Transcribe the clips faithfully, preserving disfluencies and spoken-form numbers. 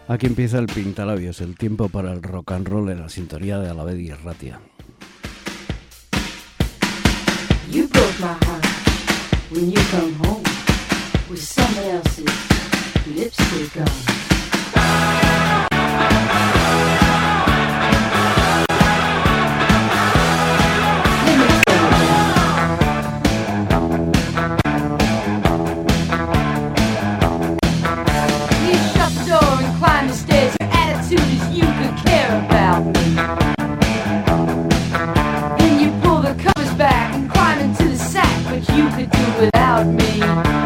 Aquí empieza el Pintalabios, el tiempo para el rock and roll en la sintonía de Alaved y Ratia. You broke my heart when you come home with someone else's lipstick on. You could do without me.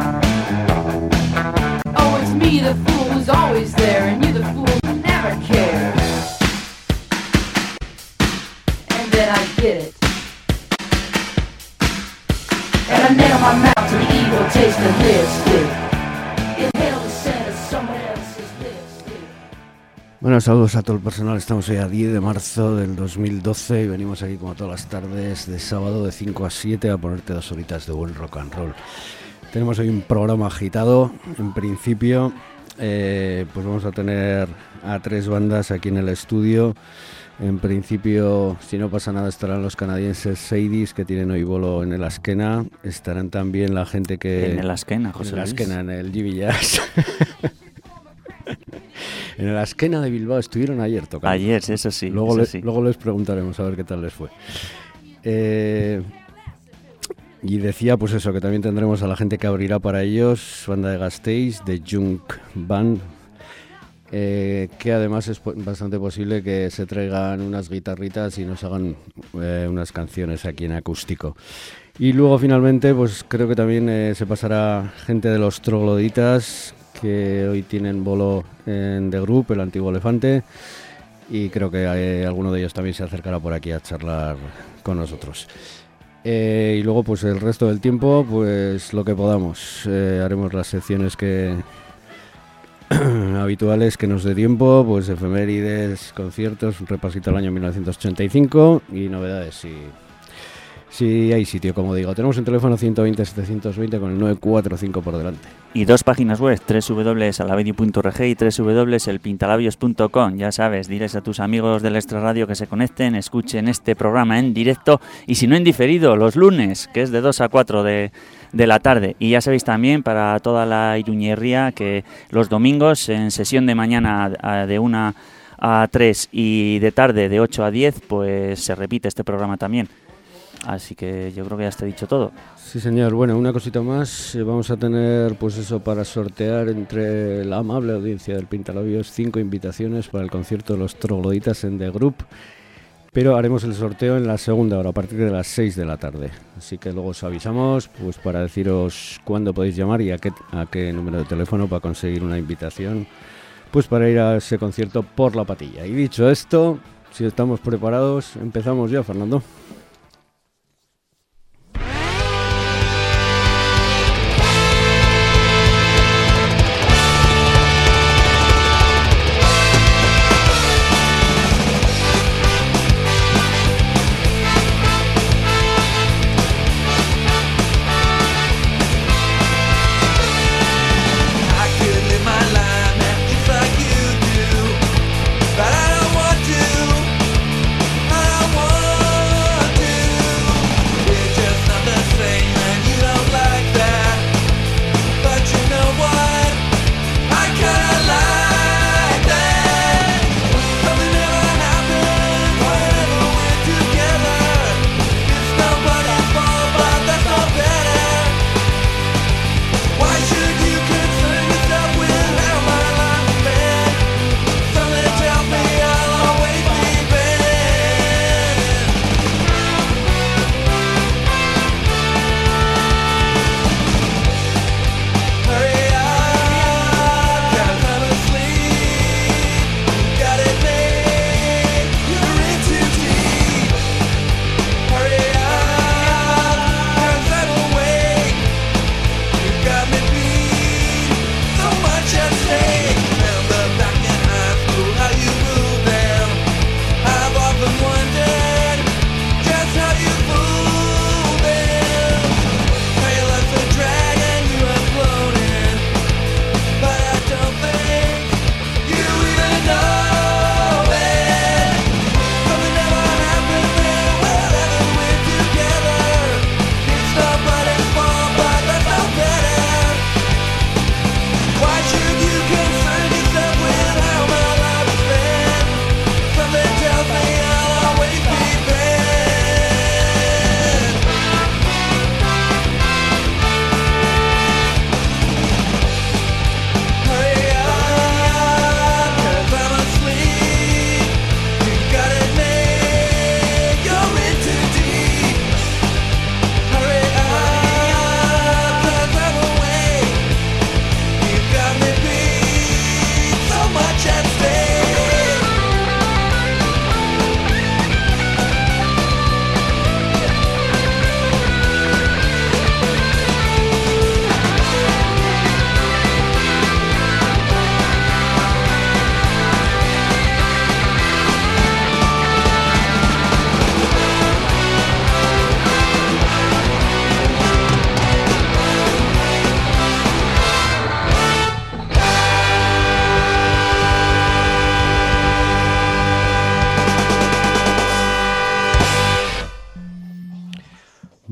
Oh, it's me, the fool who's always there, and you, the fool who never cares. And then I get it, and I nail my mouth to the evil taste of lipstick. Inhale the scent of someone else's lipstick. Bueno, saludos a todo el personal. Estamos hoy a diez de marzo del dos mil doce y venimos aquí como todas las tardes de sábado de cinco a siete a ponerte dos horitas de buen rock and roll. Tenemos hoy un programa agitado. En principio, eh, pues vamos a tener a tres bandas aquí en el estudio. En principio, si no pasa nada, estarán los canadienses Sadies, que tienen hoy bolo en el Askena. Estarán también la gente que... En el Askena, José En el Luis. Askena, en el G B Jazz. En el Askena de Bilbao estuvieron ayer tocando. Ayer, eso sí. Luego, eso le, sí. luego les preguntaremos a ver qué tal les fue. Eh, y decía pues eso, que también tendremos a la gente que abrirá para ellos, banda de Gasteiz, de Junk Band, eh, que además es bastante posible que se traigan unas guitarritas y nos hagan eh, unas canciones aquí en acústico. Y luego finalmente pues creo que también eh, se pasará gente de los Trogloditas, que hoy tienen bolo en The Group, el antiguo Elefante, y creo que eh, alguno de ellos también se acercará por aquí a charlar con nosotros. Eh, y luego pues el resto del tiempo, pues lo que podamos. Eh, haremos las secciones que habituales que nos dé tiempo, pues efemérides, conciertos, un repasito al año mil novecientos ochenta y cinco y novedades si... Sí, hay sitio, como digo. Tenemos un teléfono ciento veinte setecientos veinte con el nueve cuatro cinco por delante. Y dos páginas web, doble u doble u doble u punto alavedi punto org y doble u doble u doble u punto el pintalabios punto com. Ya sabes, diles a tus amigos del Extra Radio que se conecten, escuchen este programa en directo y si no en diferido, los lunes, que es de dos a cuatro de, de la tarde. Y ya sabéis también, para toda la iruñería, que los domingos en sesión de mañana de una a tres y de tarde de ocho a diez, pues se repite este programa también. Así que yo creo que ya está dicho todo. Sí, señor. Bueno, una cosita más. Eh, vamos a tener, pues eso, para sortear entre la amable audiencia del Pintalabios, cinco invitaciones para el concierto de los Trogloditas en The Group. Pero haremos el sorteo en la segunda hora, a partir de las seis de la tarde. Así que luego os avisamos pues para deciros cuándo podéis llamar y a qué, a qué número de teléfono para conseguir una invitación, pues para ir a ese concierto por la Patilla. Y dicho esto, si estamos preparados, empezamos ya, Fernando. But I don't want to, I don't want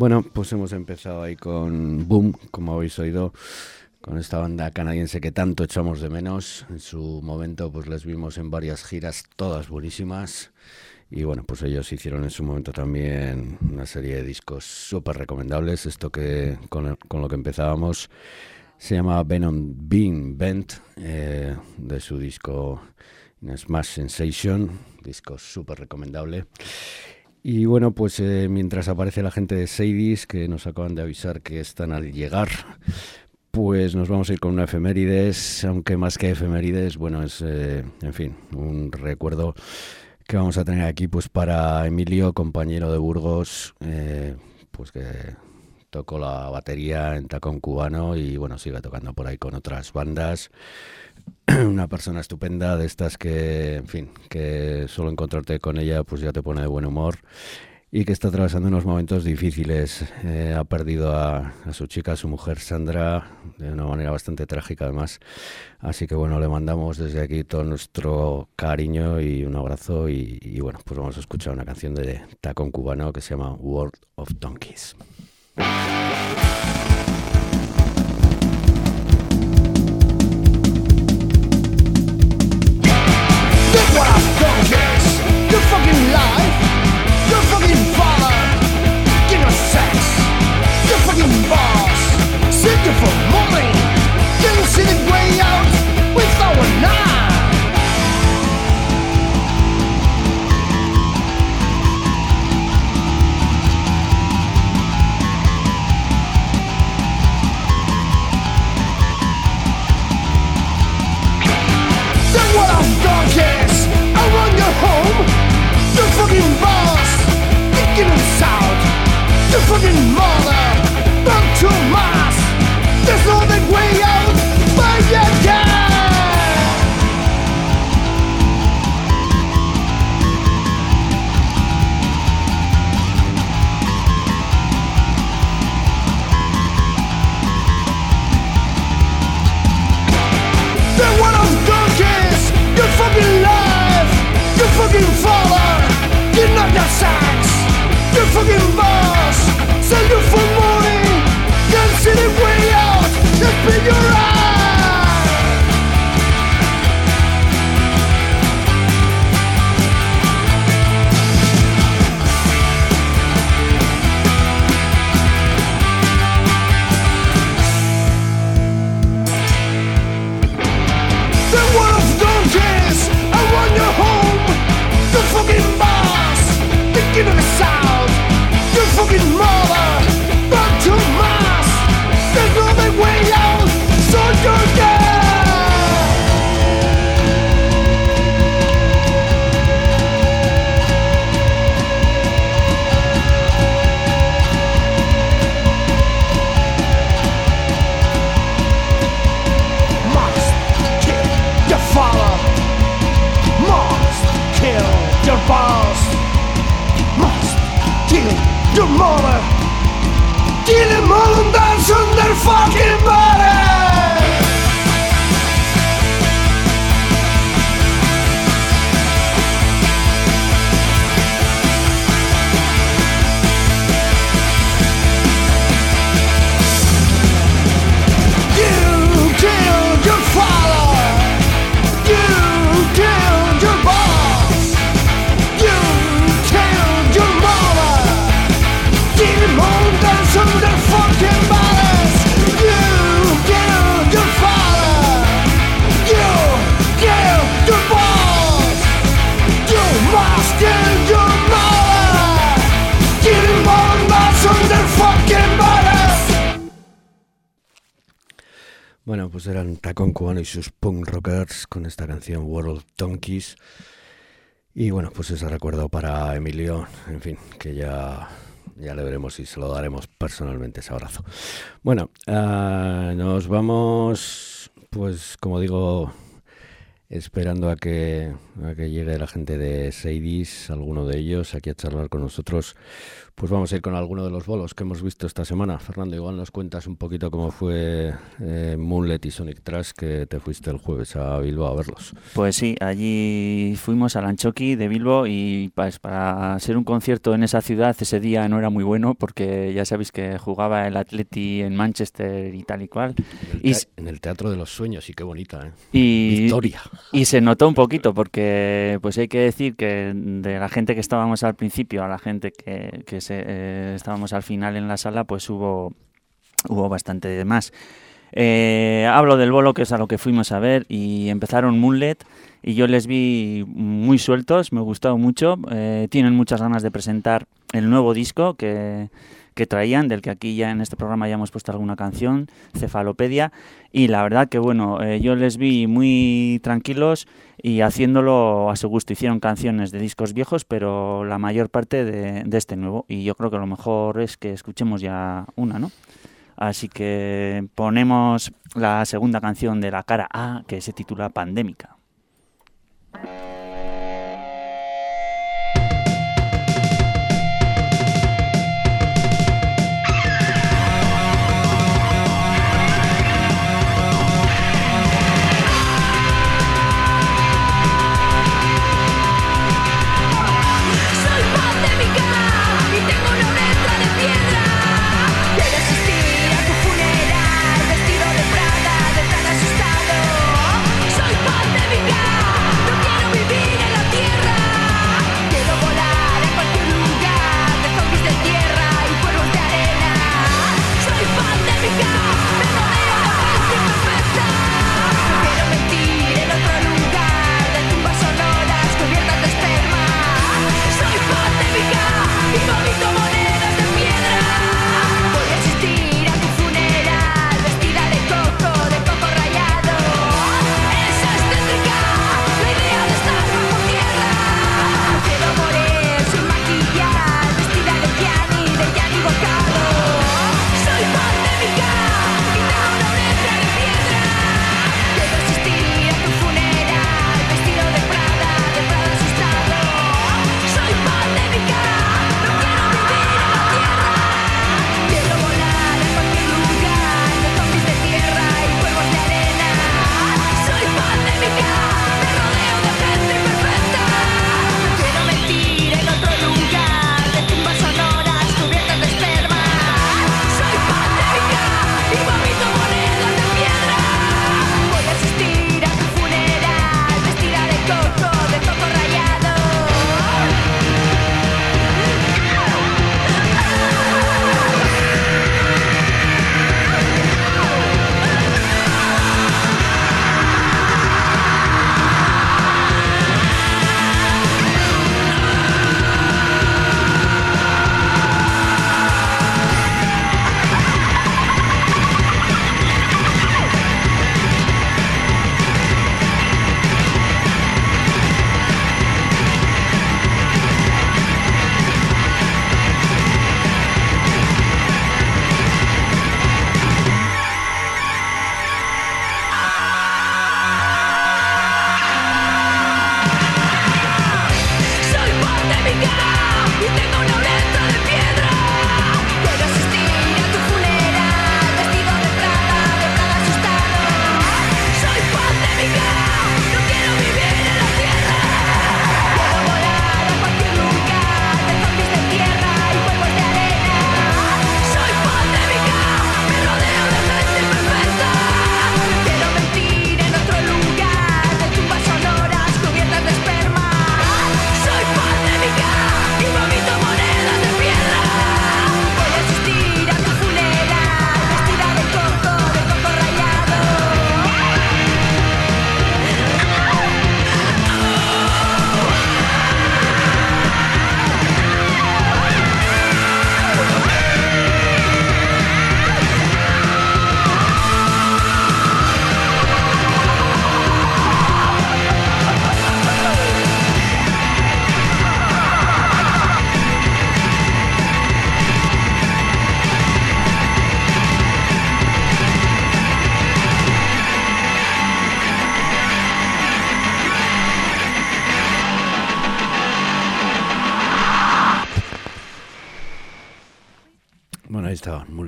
Bueno, pues hemos empezado ahí con Boom, como habéis oído, con esta banda canadiense que tanto echamos de menos. En su momento pues les vimos en varias giras, todas buenísimas. Y bueno, pues ellos hicieron en su momento también una serie de discos súper recomendables. Esto que con, con lo que empezábamos se llama Venom Being Bent, eh, de su disco Smash Sensation, disco súper recomendable. Y bueno, pues eh, mientras aparece la gente de Sadies, que nos acaban de avisar que están al llegar, pues nos vamos a ir con una efemérides, aunque más que efemérides, bueno, es, eh, en fin, un recuerdo que vamos a tener aquí pues para Emilio, compañero de Burgos, eh, pues que tocó la batería en Tacón Cubano y bueno, sigue tocando por ahí con otras bandas. Una persona estupenda, de estas que, en fin, que solo encontrarte con ella pues ya te pone de buen humor y que está atravesando unos momentos difíciles. Eh, ha perdido a, a su chica, a su mujer Sandra, de una manera bastante trágica además. Así que bueno, le mandamos desde aquí todo nuestro cariño y un abrazo y, y bueno, pues vamos a escuchar una canción de Tacón Cubano que se llama World of Donkeys. What I've done is your fucking life, your fucking father, give no sex, your fucking boss, send you for money, didn't see the way out without a knife. Then what I've done is I run your home, your fucking boss, kicking us out, your fucking mother, back to mass. There's no other way out, but you can. Then what I've done is your fucking life, your fucking father, you knock your sacks, your fucking boss, sell you for money, can't see the way out, just spin your eyes. Then what I've done is I run your home, your fucking boss, the king of the south, your fucking mother, back to mass. There's no other way out, so you're dead. Must kill your father, must kill your boss, must kill your mother, kill them all and dance on their fucking body. You killed your father, you killed your boss, you killed your mother, kill them all and dance on their fucking bodies. You killed your father, you killed your boss, you must kill your mother, kill them all and dance on their fucking bodies. Bueno, pues eran Tacón Cubano y sus punk rockers con esta canción World of Donkeys. Y bueno, pues ese recuerdo para Emilio, en fin, que ya, ya le veremos y se lo daremos personalmente ese abrazo. Bueno, uh, nos vamos, pues como digo, esperando a que, a que llegue la gente de Sadies, alguno de ellos, aquí a charlar con nosotros. Pues vamos a ir con alguno de los bolos que hemos visto esta semana. Fernando, igual nos cuentas un poquito cómo fue eh, Moonlet y Sonic Trash, que te fuiste el jueves a Bilbao a verlos. Pues sí, allí fuimos al Antxoki de Bilbo y pues, para ser un concierto en esa ciudad ese día no era muy bueno porque ya sabéis que jugaba el Atleti en Manchester y tal y cual. En el, y, te- en el Teatro de los Sueños, y qué bonita, ¿eh? y, Victoria. Y se notó un poquito porque pues hay que decir que de la gente que estábamos al principio a la gente que, que se, eh, estábamos al final en la sala, pues hubo, hubo bastante de más. Eh, hablo del bolo, que es a lo que fuimos a ver, y empezaron Moonlet y yo les vi muy sueltos, me gustó mucho. Eh, tienen muchas ganas de presentar el nuevo disco que... que traían, del que aquí ya en este programa ya hemos puesto alguna canción, Cefalopedia, y la verdad que bueno, eh, yo les vi muy tranquilos y haciéndolo a su gusto. Hicieron canciones de discos viejos, pero la mayor parte de, de este nuevo, y yo creo que lo mejor es que escuchemos ya una, ¿no? Así que ponemos la segunda canción de la cara A, que se titula Pandémica. Soy pandémica.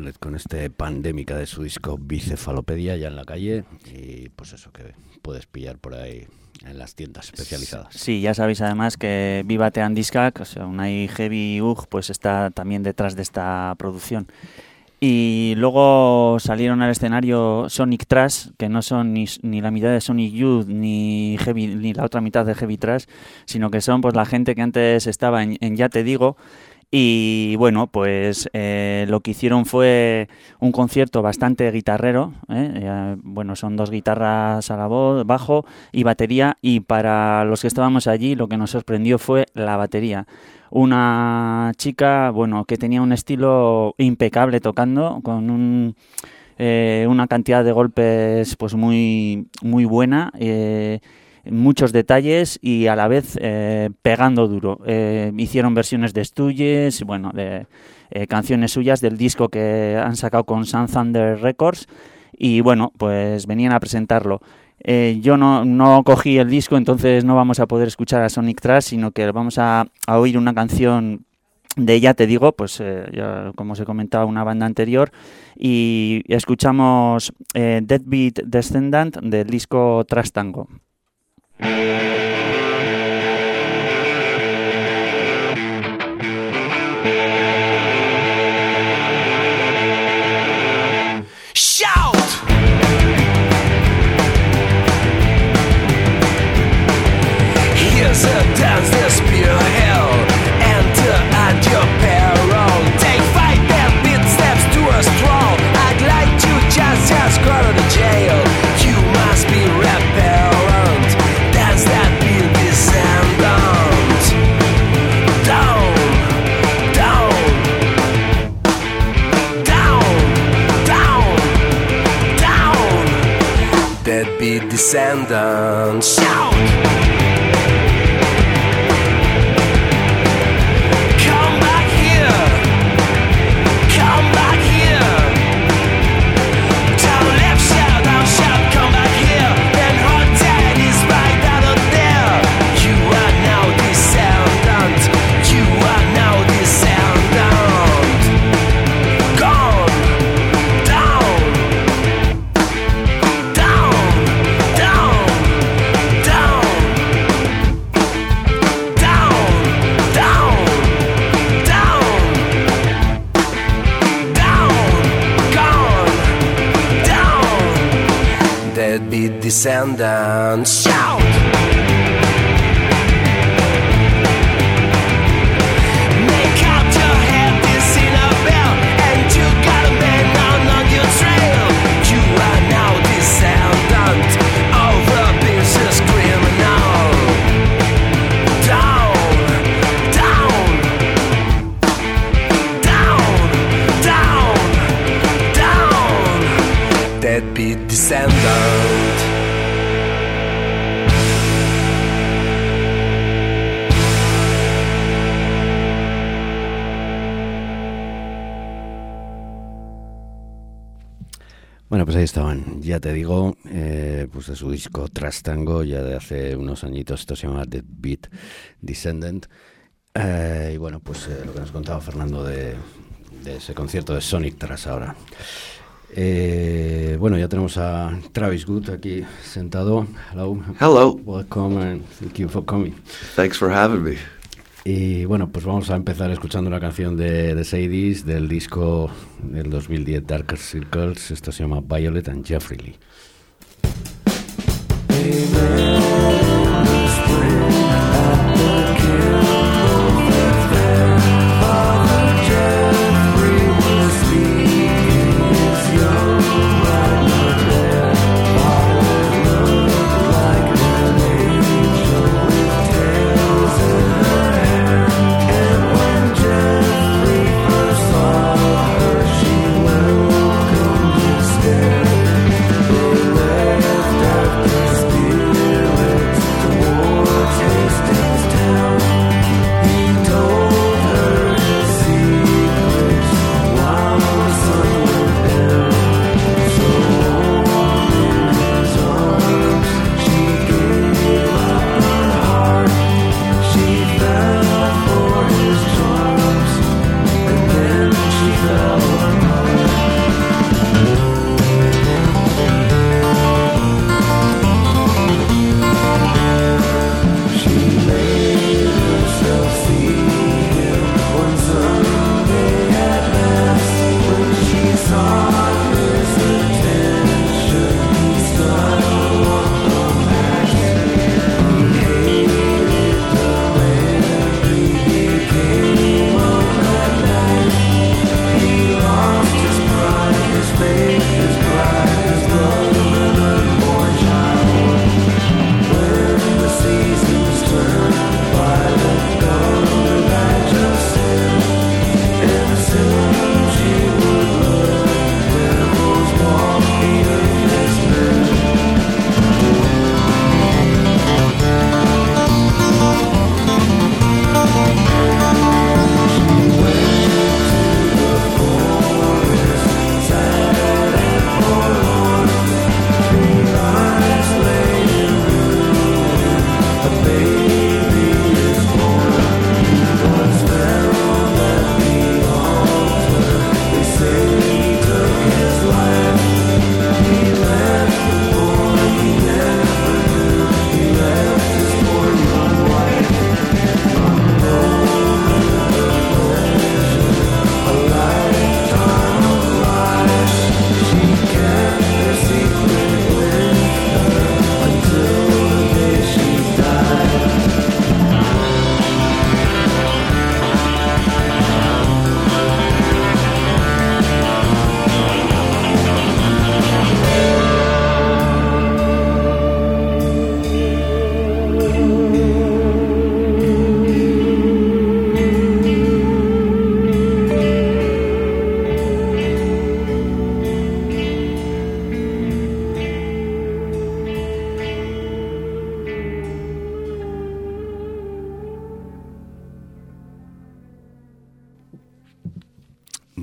Violet con este Pandémica de su disco Bicefalopedia, ya en la calle, y pues eso que puedes pillar por ahí en las tiendas especializadas. Sí, ya sabéis además que Viva Tean Discac, o sea, Unai Heavy U G, pues está también detrás de esta producción. Y luego salieron al escenario Sonic Trash, que no son ni, ni la mitad de Sonic Youth ni Heavy, ni la otra mitad de Heavy Trash, sino que son pues la gente que antes estaba en, en Ya Te Digo. Y bueno, pues eh, lo que hicieron fue un concierto bastante guitarrero, ¿eh? Eh, bueno, son dos guitarras a la voz, bajo y batería, y para los que estábamos allí lo que nos sorprendió fue la batería. Una chica, bueno, que tenía un estilo impecable tocando, con un, eh, una cantidad de golpes pues muy, muy buena, eh, muchos detalles y a la vez eh, pegando duro. Eh, hicieron versiones de Stooges, bueno, de eh, canciones suyas del disco que han sacado con Sun Thunder Records, y bueno, pues venían a presentarlo. Eh, yo no, no cogí el disco, entonces no vamos a poder escuchar a Sonic Trash, sino que vamos a, a oír una canción de Ya Te Digo, pues eh, ya, como os he comentado, una banda anterior, y escuchamos eh, Deadbeat Descendant del disco Trash Tango. Shout! Here's a dance that's pure hell. Enter at your peril. Take five bad steps to a stroll. I'd like to just just go to the jail. You must be repellent. Dance that be descendant. Down, down, down, down, down. That be descendant. Shout! Descendant, shout! Make out your head, this in a bell, and you got a man down on your trail. You are now descendant of a vicious criminal. Down, down, down, down, down. Deadbeat descendant. Bueno, pues ahí estaban, Ya Te Digo, eh, pues de su disco Trash Tango, ya de hace unos añitos. Esto se llama Deadbeat Descendant. Eh, y bueno, pues eh, lo que nos contaba Fernando de, de ese concierto de Sonic Trash ahora. Eh, bueno, ya tenemos a Travis Good aquí sentado. Hello. Hello. Welcome and thank you for coming. Thanks for having me. Y bueno, pues vamos a empezar escuchando una canción de, de Sadie's del disco del dos mil diez Darker Circles. Esto se llama Violet and Jeffrey Lee. They left after spirits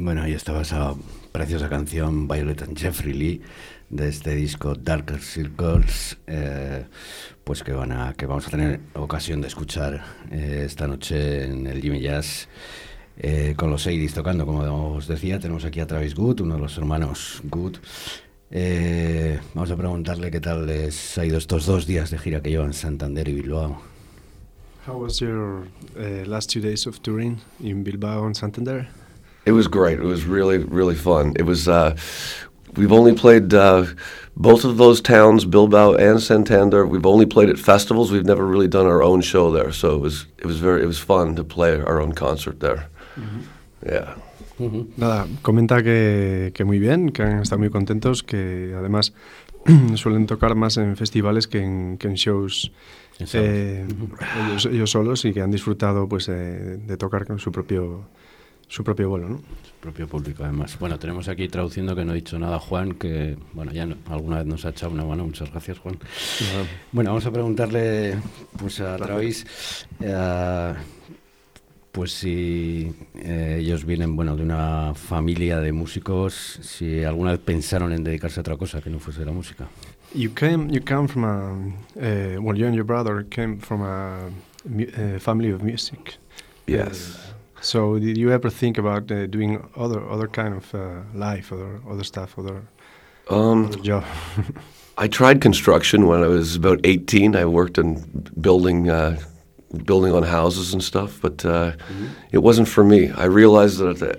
Bueno, ahí estaba esa preciosa canción Violet and Jeffrey Lee de este disco Darker Circles, eh, pues que van a que vamos a tener ocasión de escuchar eh, esta noche en el Jimmy Jazz eh, con los Sadis tocando. Como os decía, tenemos aquí a Travis Good, uno de los hermanos Good. Eh, vamos a preguntarle qué tal les ha ido estos dos días de gira que llevan Santander y Bilbao. How was your uh, last two days of touring in Bilbao and Santander? It was great. It was really, really fun. It was. Uh, we've only played uh, both of those towns, Bilbao and Santander. We've only played at festivals. We've never really done our own show there, so it was. It was very. It was fun to play our own concert there. Mm-hmm. Yeah. Mm-hmm. Nada, comenta que, que muy bien, que han estado muy contentos, que además suelen tocar más en festivales que en, que en shows eh, uh-huh. ellos, ellos solos, y que han disfrutado pues eh, de tocar con su propio su propio vuelo, ¿no? Su propio público, además. Bueno, tenemos aquí traduciendo, que no he dicho nada, Juan, que bueno, ya no, alguna vez nos ha echado una mano. Muchas gracias, Juan. Uh-huh. Bueno, vamos a preguntarle pues a Travis eh, pues si eh, ellos vienen, bueno, de una familia de músicos, si alguna vez pensaron en dedicarse a otra cosa que no fuese la música. You came, you come from a, uh, well, you and your brother came from a, a family of music. Yes. Uh, so did you ever think about uh, doing other other kind of uh, life, other other stuff, other, um, other job? I tried construction when I was about eighteen. I worked in building. Uh, building on houses and stuff, but uh, mm-hmm. it wasn't for me. I realized that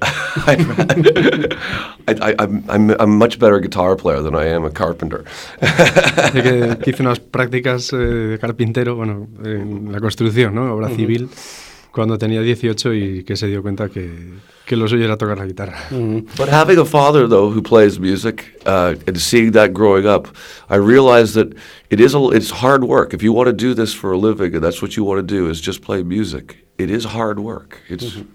I, I, I'm, I'm a much better guitar player than I am a carpenter. que, que hice unas prácticas eh, de carpintero, bueno, en la construcción, ¿no? Obra mm-hmm. civil, cuando tenía dieciocho, y que se dio cuenta que, que lo suyo era tocar la guitarra. Mm-hmm. But having a father, though, who plays music, uh, and seeing that growing up, I realized that it is a, it's hard work. If you want to do this for a living, and that's what you want to do, is just play music, it is hard work. It's... Mm-hmm.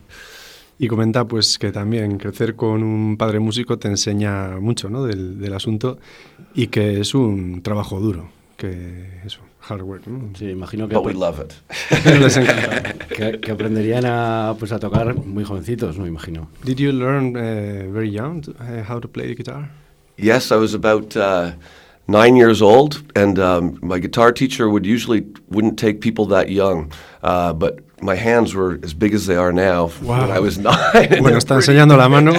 Y comenta pues que también crecer con un padre músico te enseña mucho, ¿no? del, del asunto, y que es un trabajo duro, que eso, hard work, ¿no? Sí, imagino que, But we love it. Les encanta. que, que aprenderían a, pues, a tocar muy jovencitos, no imagino. Did you learn uh, very young to, uh, how to play the guitar? Yes, I was about uh, nine years old, and um, my guitar teacher would usually wouldn't take people that young, uh, but my hands were as big as they are now wow. when I was nine. Bueno, está enseñando la mano,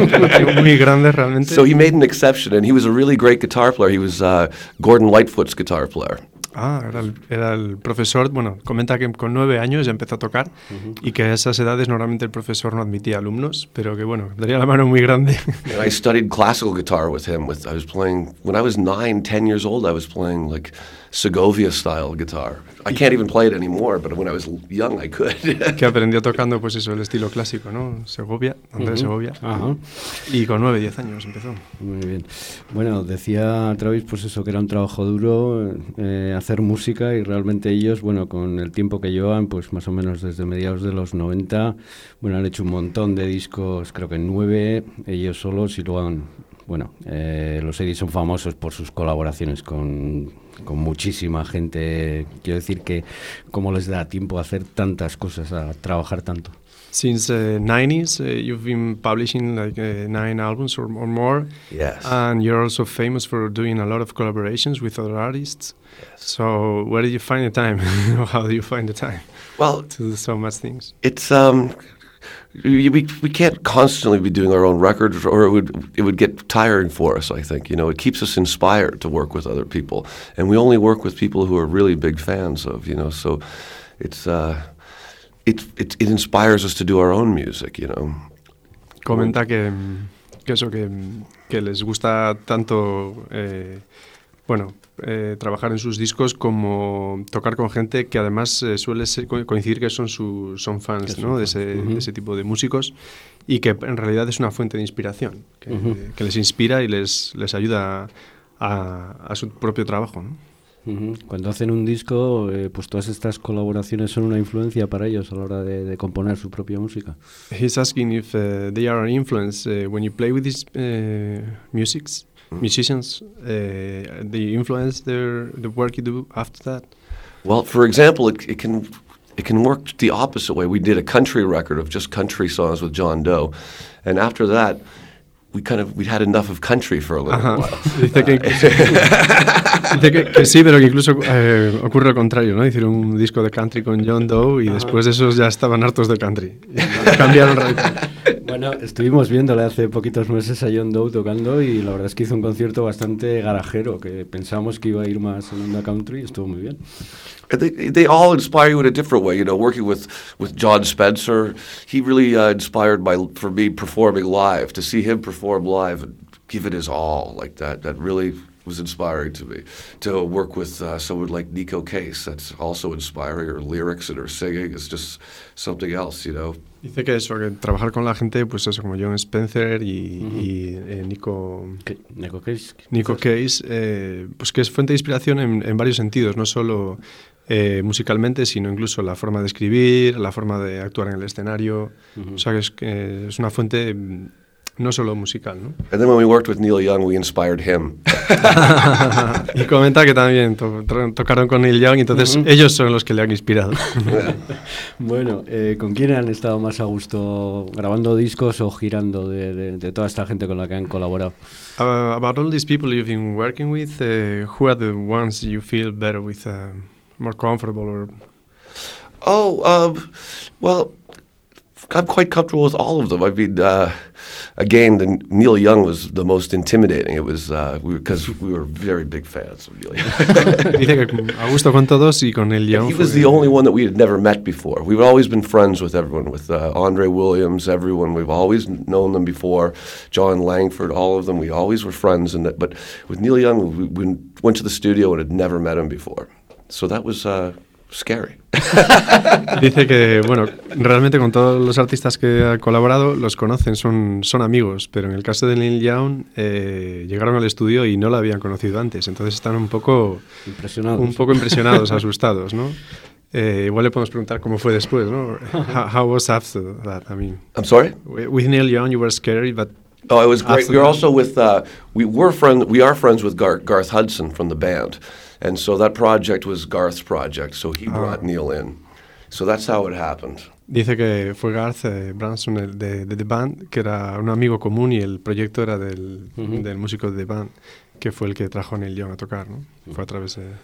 muy grande realmente. So he made an exception, and he was a really great guitar player. He was uh, Gordon Lightfoot's guitar player. Ah, era el, era el profesor, bueno, comenta que con nueve años ya empezó a tocar, uh-huh. y que a esas edades normalmente el profesor no admitía alumnos, pero que bueno, daría la mano muy grande. And I studied classical guitar with him. With I was playing, when I was nine, ten years old, I was playing like Segovia-style guitar. I can't even play it anymore, but when I was young, I could. Que aprendió tocando, pues eso, el estilo clásico, ¿no? Segovia, Andrés uh-huh. Segovia. Uh-huh. Y con nueve, diez años empezó. Muy bien. Bueno, decía Travis, pues eso, que era un trabajo duro, eh, hacer música, y realmente ellos, bueno, con el tiempo que llevan, pues más o menos desde mediados de los noventa, bueno, han hecho un montón de discos, creo que nueve, ellos solos, y luego han, bueno, eh, los Sadis son famosos por sus colaboraciones con, con muchísima gente. Quiero decir que cómo les da tiempo a hacer tantas cosas, a trabajar tanto. Since the uh, nineties, uh, you've been publishing like uh, nine albums or, or more. Yes. And you're also famous for doing a lot of collaborations with other artists. Yes. So where did you find the time? How do you find the time well, to do so much things? It's um, we we can't constantly be doing our own records, or it would it would get tiring for us. I think you know it keeps us inspired to work with other people, and we only work with people who are really big fans of you know. So it's. Uh, It, it it inspires us to do our own music, you know. Comenta que, que eso, que, que les gusta tanto, eh, bueno, eh, trabajar en sus discos como tocar con gente que además eh, suele ser, coincidir que son su, son fans, ¿no? De ese, uh-huh. de ese tipo de músicos, y que en realidad es una fuente de inspiración, que, uh-huh. que les inspira y les, les ayuda a, a su propio trabajo, ¿no? Uh-huh. Cuando hacen un disco, eh, pues todas estas colaboraciones son una influencia para ellos a la hora de, de componer su propia música. He's asking if uh, they are an influence uh, when you play with these uh, musics, musicians. Uh, they influence their the work you do after that. Well, for example, it, it can it can work the opposite way. We did a country record of just country songs with John Doe, and after that, we kind of we had enough of country for a little Ajá. while. Dice que, dice que, que sí, pero que incluso eh, ocurre lo contrario, ¿no? Hicieron un disco de country con John Doe y Ajá. después de esos ya estaban hartos de country. Y cambiaron radicalmente. Bueno, estuvimos viéndole hace poquitos meses a John Doe tocando y la verdad es que hizo un concierto bastante garajero, que pensábamos que iba a ir más en onda country y estuvo muy bien. They, they all inspire you in a different way, you know. Working with, with John Spencer, he really uh, inspired by for me performing live. To see him perform live and give it his all like that, that really was inspiring to me. To work with uh, someone like Nico Case, that's also inspiring. Her lyrics and her singing is just something else, you know. Dice que eso, que trabajar con la gente, pues eso, como John Spencer y, uh-huh. y eh, Nico, Nico Case, Nico Case eh, pues que es fuente de inspiración en, en varios sentidos, no solo eh, musicalmente, sino incluso la forma de escribir, la forma de actuar en el escenario. Uh-huh. O sea, que es, que es una fuente no solo musical, ¿no? And then when we worked with Neil Young, we inspired him. Y comenta que también to- to- tocaron con Neil Young, entonces uh-huh. ellos son los que le han inspirado. Bueno, eh, ¿con quién han estado más a gusto grabando discos o girando de, de, de toda esta gente con la que han colaborado? Uh, about all these people you've been working with, uh, who are the ones you feel better with, uh, more comfortable? Or... Oh, um, well, I'm quite comfortable with all of them. I mean, uh, again, the, Neil Young was the most intimidating. It was because uh, we, we were very big fans of Neil Young. Dice que a gusto con todos y con Neil Young. He was the only one that we had never met before. We've always been friends with everyone, with uh, Andre Williams, everyone. We've always known them before. John Langford, all of them. We always were friends. And that, but with Neil Young, we, we went to the studio and had never met him before. So that was uh, scary. Dice que, bueno, realmente con todos los artistas que ha colaborado los conocen, son, son amigos, pero en el caso de Neil Young eh, llegaron al estudio y no lo habían conocido antes, entonces están un poco impresionados, un poco impresionados, asustados, ¿no? Eh, igual le podemos preguntar cómo fue después, ¿no? How, how was after that? I mean, I'm sorry? With Neil Young you were scary, but oh, it was great. We were also with uh, we were friend we are friends with Gar- Garth Hudson from the band. And so that project was Garth's project, so he brought oh. Neil in. So that's how it happened. Dice que fue Garth eh, Branson el de, de The Band, que era un amigo común y el proyecto era del, uh-huh. del músico de The Band, que fue el que trajo a Neil Young a tocar, ¿no? Uh-huh. Fue a través de...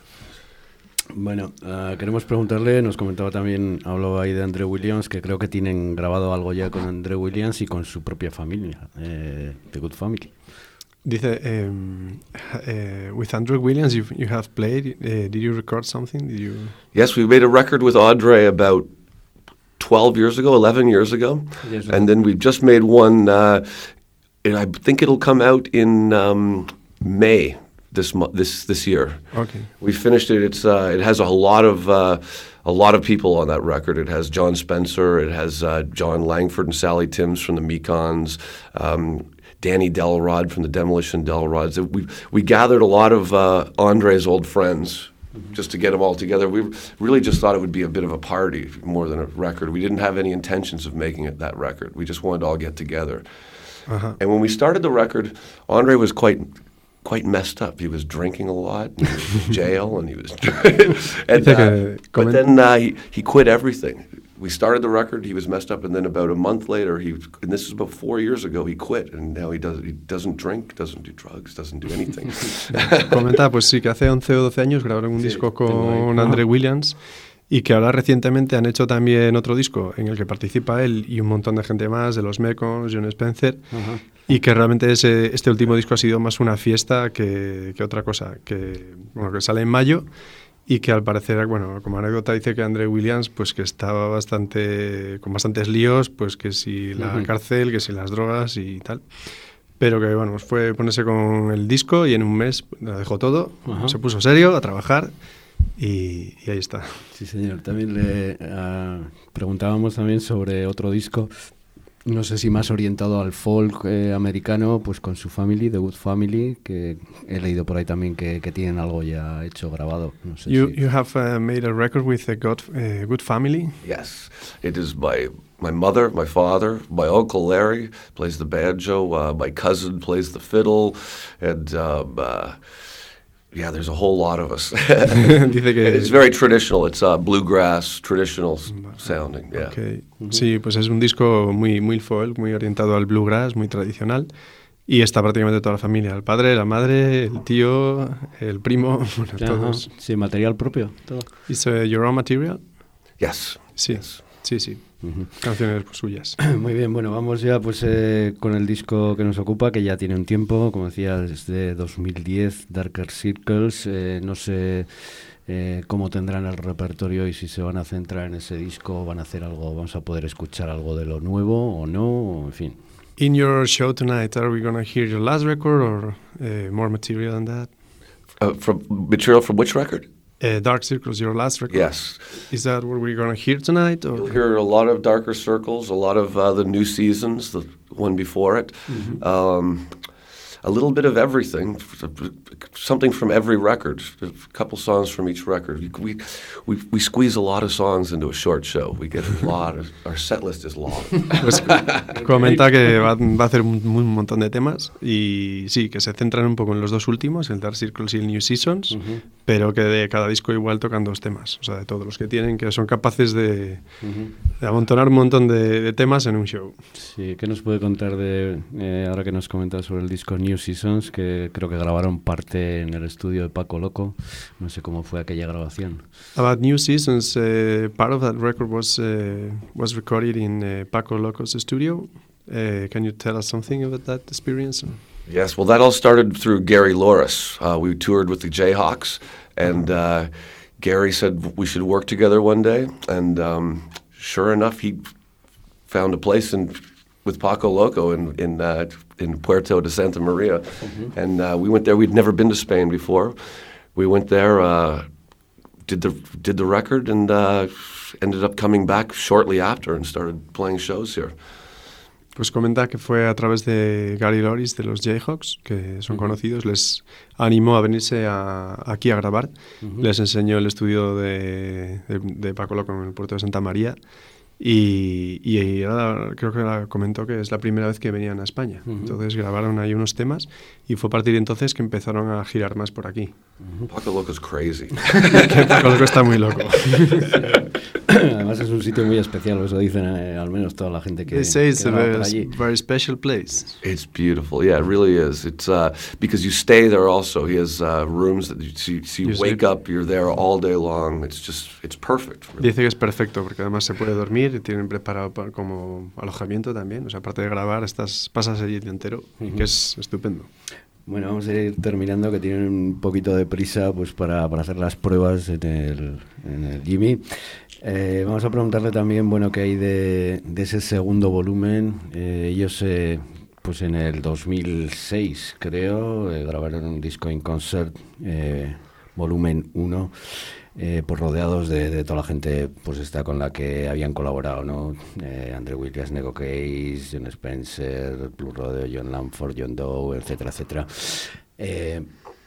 Bueno, uh, queremos preguntarle, nos comentaba también, habló ahí de Andrew Williams, que creo que tienen grabado algo ya con Andrew Williams y con su propia familia, eh, The Good Family. Dice, um, uh, with Andrew Williams, you, you have played. Uh, did you record something? Did you? Yes, we made a record with Andre about twelve years ago, eleven years ago, yes, and then we've just made one. Uh, and I think it'll come out in um, May this mo- this this year. Okay. We finished it. It's uh, it has a lot of uh, a lot of people on that record. It has John Spencer. It has uh, John Langford and Sally Timms from the Mekons. Um, Danny Delrod from the Demolition Delrods. We we gathered a lot of uh, Andre's old friends mm-hmm. just to get them all together. We really just thought it would be a bit of a party more than a record. We didn't have any intentions of making it that record. We just wanted to all get together. Uh-huh. And when we started the record, Andre was quite quite messed up. He was drinking a lot. And he was in jail, and he was. and, uh, but then uh, he he quit everything. We started the record, he was messed up, and then about a month later, he and this is about four years ago, he quit, and now he, does, he doesn't drink, doesn't do drugs, doesn't do anything. Comenta, pues sí, que hace once o doce años grabaron un sí, disco con Andre Williams, y que ahora recientemente han hecho también otro disco en el que participa él y un montón de gente más, de los Mekons, John Spencer, uh-huh. y que realmente ese, este último disco ha sido más una fiesta que, que otra cosa, que, bueno, que sale en mayo, y que al parecer, bueno, como anécdota dice que Andre Williams, pues que estaba bastante, con bastantes líos, pues que si la uh-huh. cárcel, que si las drogas y tal, pero que bueno, fue ponerse con el disco y en un mes lo dejó todo, uh-huh. se puso serio a trabajar y, y ahí está. Sí, señor. También le uh, preguntábamos también sobre otro disco, no sé si más orientado al folk eh, americano, pues con su family, The Good Family, que he leído por ahí también que, que tienen algo ya hecho, grabado. No sé you, si... you have uh, made a record with the God, uh, Good Family? Yes, it is my my mother, my father, my uncle Larry plays the banjo, uh, my cousin plays the fiddle, and um, uh, Yeah, there's a whole lot of us. Dice que It's very traditional. It's uh, bluegrass, traditional s- sounding. Yeah. Okay. Sí, pues es un disco muy, muy folk, muy orientado al bluegrass, muy tradicional. Y está prácticamente toda la familia, el padre, la madre, el tío, el primo, bueno, Ajá. todos. Sí, material propio. Todo. ¿Es uh, Your Own Material? Yes. Sí, Yes. sí, sí. Ujú. Canciones suyas. Muy bien, bueno, vamos ya pues eh, con el disco que nos ocupa, que ya tiene un tiempo, como decía, desde dos mil diez, Darker Circles. Eh, no sé eh, cómo tendrán el repertorio y si se van a centrar en ese disco, van a hacer algo, vamos a poder escuchar algo de lo nuevo o no, o en fin. In your show tonight, are we going to hear your last record or uh, more material than that? Uh, from material from which record? Uh, Dark Circles, your last record. Yes. Is that what we're going to hear tonight? Or? You'll hear a lot of Darker Circles, a lot of uh, the New Seasons, the one before it. Um, a little bit of everything, something from every record, a couple songs from each record. We, we, we squeeze a lot of songs into a short show. We get a lot of, our set list is long. Pues comenta que va, va a hacer un, un montón de temas y sí, que se centran un poco en los dos últimos, el Dark Circles y el New Seasons, Ujú. pero que de cada disco igual tocan dos temas, o sea, de todos los que tienen, que son capaces de, Ujú. de amontonar un montón de, de temas en un show. Sí, ¿qué nos puede contar de, eh, ahora que nos comenta sobre el disco New Seasons, que creo que grabaron parte en el estudio de Paco Loco? No sé cómo fue aquella grabación. About New Seasons, uh, part of that record was uh, was recorded in uh, Paco Loco's studio. Uh, can you tell us something about that experience? Yes, well, that all started through Gary Loris. Uh, we toured with the Jayhawks, and uh, Gary said we should work together one day. And um, sure enough, he found a place in with Paco Loco in in, uh, in Puerto de Santa Maria, Mm-hmm. and uh, we went there. We'd never been to Spain before. We went there, uh, did the did the record, and uh, ended up coming back shortly after and started playing shows here. Pues comenta que fue a través de Gary Loris de los Jayhawks, que son conocidos, les animó a venirse a, aquí a grabar, Ujú. les enseñó el estudio de, de, de Paco Loco en el puerto de Santa María y, y era- creo que la comentó que es la primera vez que venían a España. Ujú. Entonces grabaron ahí unos temas y fue a partir de entonces que empezaron a girar más por aquí. Paco Loco's crazy. Que Paco Loco está muy loco. Además es un sitio muy especial, eso dicen eh, al menos toda la gente que, They say it's que a graba very, por allí. very special place. It's beautiful. Yeah, it really is. It's uh, because you stay there also. He has uh, rooms that you, so you, so you You wake sleep. up, you're there all day long. It's just, it's perfect. really. Dice que es perfecto porque además se puede dormir y tienen preparado pa- como alojamiento también. O sea, aparte de grabar, estás, pasas allí el día entero, y que es estupendo. Bueno, vamos a ir terminando, que tienen un poquito de prisa pues para, para hacer las pruebas en el, en el Jimmy. Eh, vamos a preguntarle también, bueno, qué hay de, de ese segundo volumen. Eh, ellos, eh, pues en el dos mil seis, creo, eh, grabaron un disco in concert, eh, volumen uno, eh, pues rodeados de, de toda la gente pues está con la que habían colaborado, ¿no? Eh, Andrew Williams, Nego Case, John Spencer, Blue Rodeo, John Lamford, John Doe, etcétera, etcétera. Eh,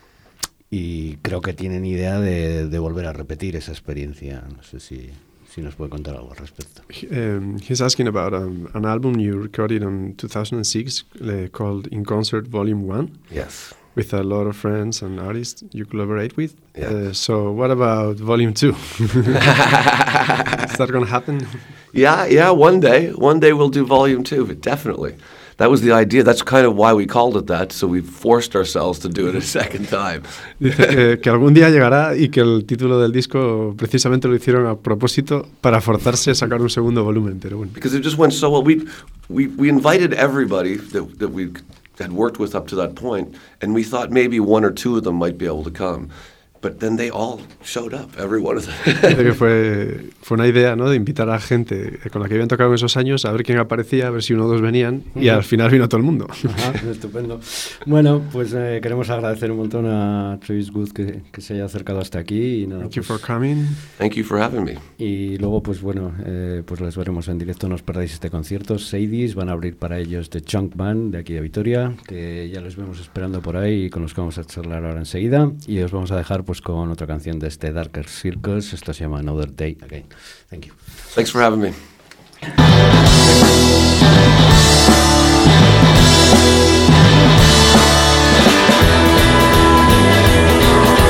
y creo que tienen idea de, de volver a repetir esa experiencia. No sé si, si nos puede contar algo al respecto. Um, he's asking about um, an album you recorded in two thousand six uh, called In Concert Volume one Yes. with a lot of friends and artists you collaborate with. Yeah. Uh, so what about Volume two? Is that going to happen? Yeah, yeah. One day, one day we'll do volume two. But definitely, that was the idea. That's kind of why we called it that. So we forced ourselves to do it a second time. Dice que, que algún día llegará y que el título del disco precisamente lo hicieron a propósito para forzarse a sacar un segundo volumen, pero bueno. Because it just went so well. We we we invited everybody that that we had worked with up to that point, and we thought maybe one or two of them might be able to come. But then they all showed up, every one of them. Dice que fue, fue una idea, ¿no?, de invitar a gente con la que habían tocado en esos años a ver quién aparecía, a ver si uno o dos venían, y al final vino todo el mundo. Ajá, estupendo. Bueno, pues eh, queremos agradecer un montón a Travis Good que, que se haya acercado hasta aquí. Y, nada, Thank you pues, for coming. Thank you for having me. y luego, pues bueno, eh, pues les veremos en directo. No os perdáis este concierto. Sadies van a abrir para ellos The Chunk Band de aquí de Vitoria, que ya les vemos esperando por ahí y con los que vamos a charlar ahora enseguida. Y os vamos a dejar pues con otra canción de este Darker Circles. Esto se llama Another Day Again. Thank you. Thanks for having me. Thank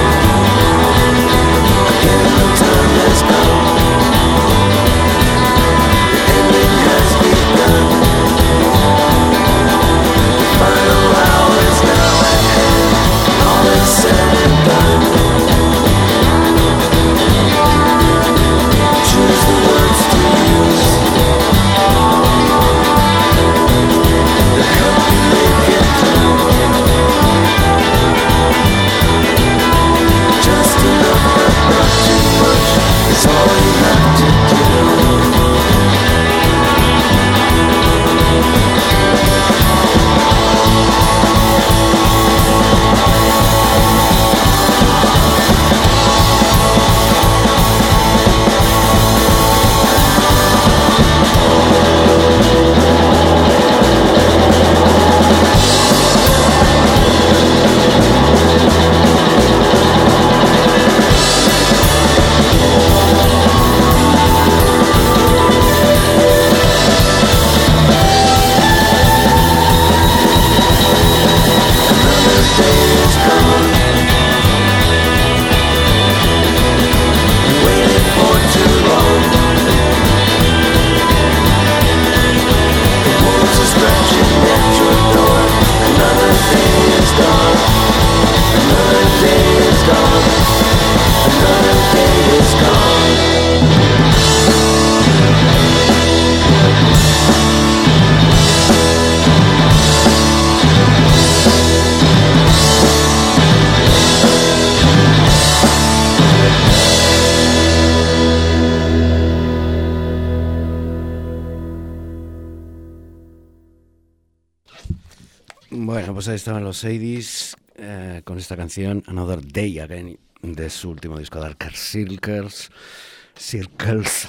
Bueno, pues ahí estaban los Sadies eh, con esta canción Another Day Again de su último disco Darker Circles. Circles.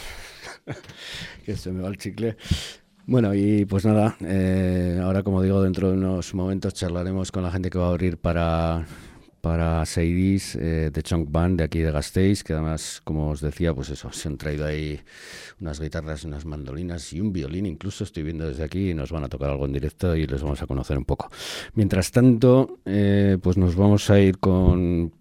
Que se me va el chicle. Bueno, y pues nada, eh, ahora como digo, dentro de unos momentos charlaremos con la gente que va a abrir para, para Sadies, eh, de Chunk Band de aquí de Gasteiz, que además, como os decía, pues eso, se han traído ahí unas guitarras, unas mandolinas y un violín, incluso estoy viendo desde aquí, y nos van a tocar algo en directo y les vamos a conocer un poco. Mientras tanto, eh, pues nos vamos a ir con...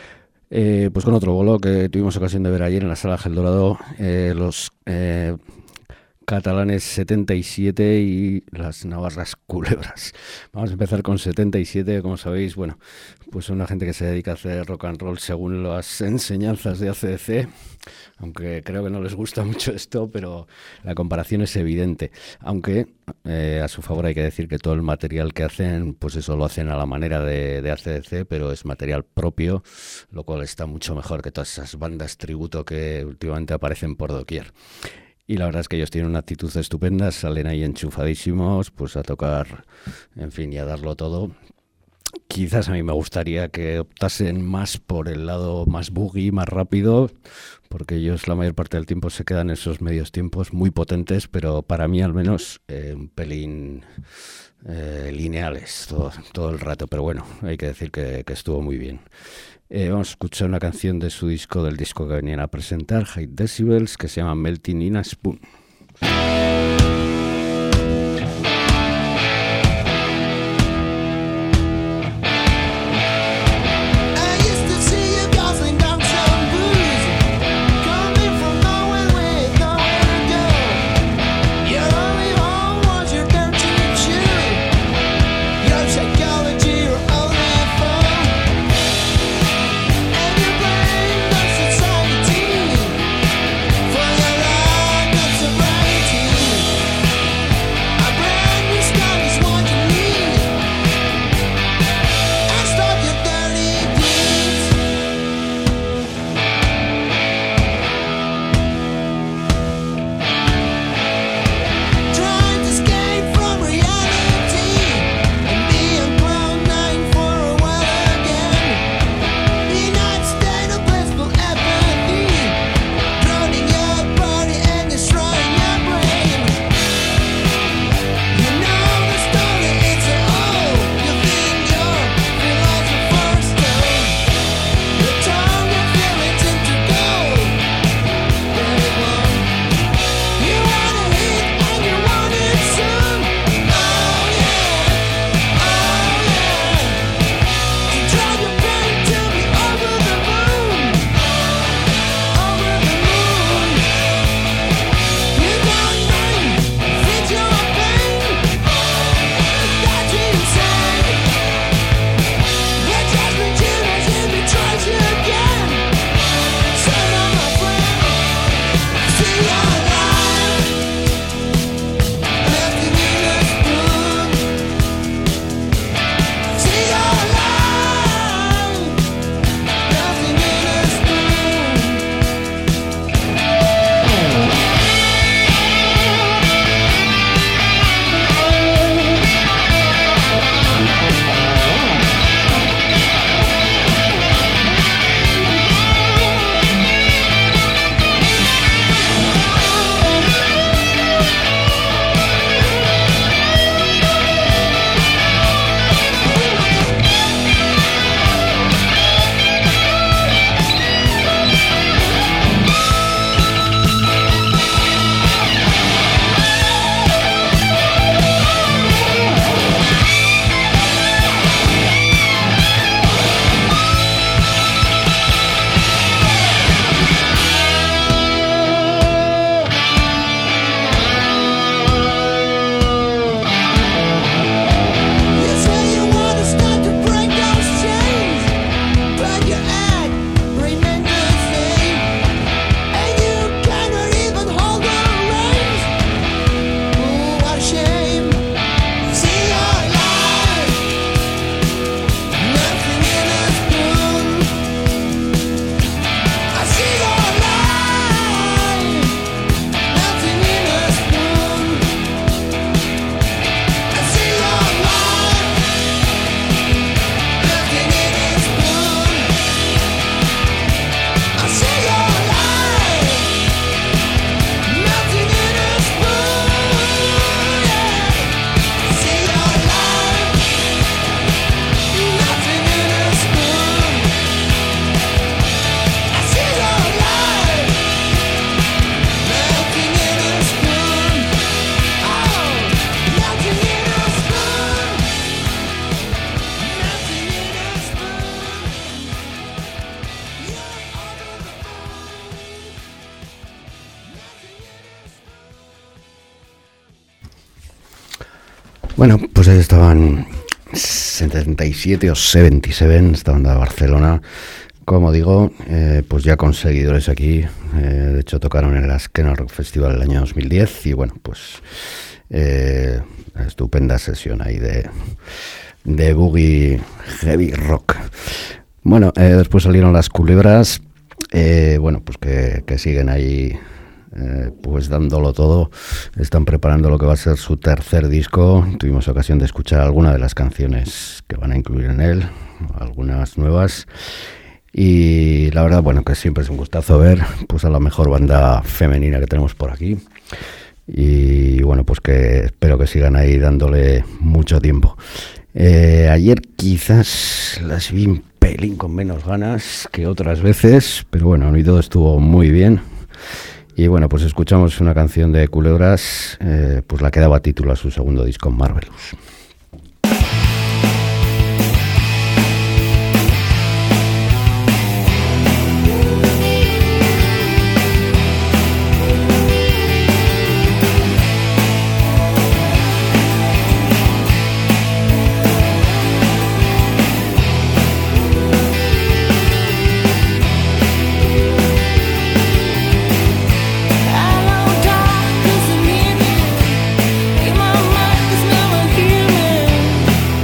Eh, pues con otro bolo que tuvimos ocasión de ver ayer en la sala Gel Dorado, eh, los eh, catalanes setenta y siete y las navarras Culebras. Vamos a empezar con setenta y siete, como sabéis, bueno, pues una gente que se dedica a hacer rock and roll según las enseñanzas de A C D C, aunque creo que no les gusta mucho esto, pero la comparación es evidente, aunque eh, a su favor hay que decir que todo el material que hacen, pues eso lo hacen a la manera de, de A C D C, pero es material propio, lo cual está mucho mejor que todas esas bandas tributo que últimamente aparecen por doquier. Y la verdad es que ellos tienen una actitud estupenda, salen ahí enchufadísimos, pues a tocar, en fin, y a darlo todo. Quizás a mí me gustaría que optasen más por el lado más boogie, más rápido, porque ellos la mayor parte del tiempo se quedan en esos medios tiempos muy potentes, pero para mí al menos eh, un pelín eh, lineales todo, todo el rato. Pero bueno, hay que decir que, que estuvo muy bien. Eh, vamos a escuchar una canción de su disco, del disco que venían a presentar, High Decibels, que se llama Melting in a Spoon. Sobriety. Bueno, pues ahí estaban setenta y siete o setenta y siete, esta banda de Barcelona. Como digo, eh, pues ya con seguidores aquí. Eh, de hecho, tocaron en el Askena Rock Festival el año dos mil diez. Y bueno, pues eh, estupenda sesión ahí de, de boogie heavy rock. Bueno, eh, después salieron Las Culebras. Eh, bueno, pues que, que siguen ahí. Eh, pues dándolo todo. Están preparando lo que va a ser su tercer disco. Tuvimos ocasión de escuchar algunas de las canciones que van a incluir en él, algunas nuevas, y la verdad, bueno, que siempre es un gustazo ver pues a la mejor banda femenina que tenemos por aquí, y bueno, pues que espero que sigan ahí dándole mucho tiempo. Eh, ayer quizás las vi un pelín con menos ganas que otras veces, pero bueno, y todo estuvo muy bien. Y bueno, pues escuchamos una canción de Culebras, eh, pues la que daba título a su segundo disco, Marvelous. Darkness and in it, in my mind, 'cause now I hear it.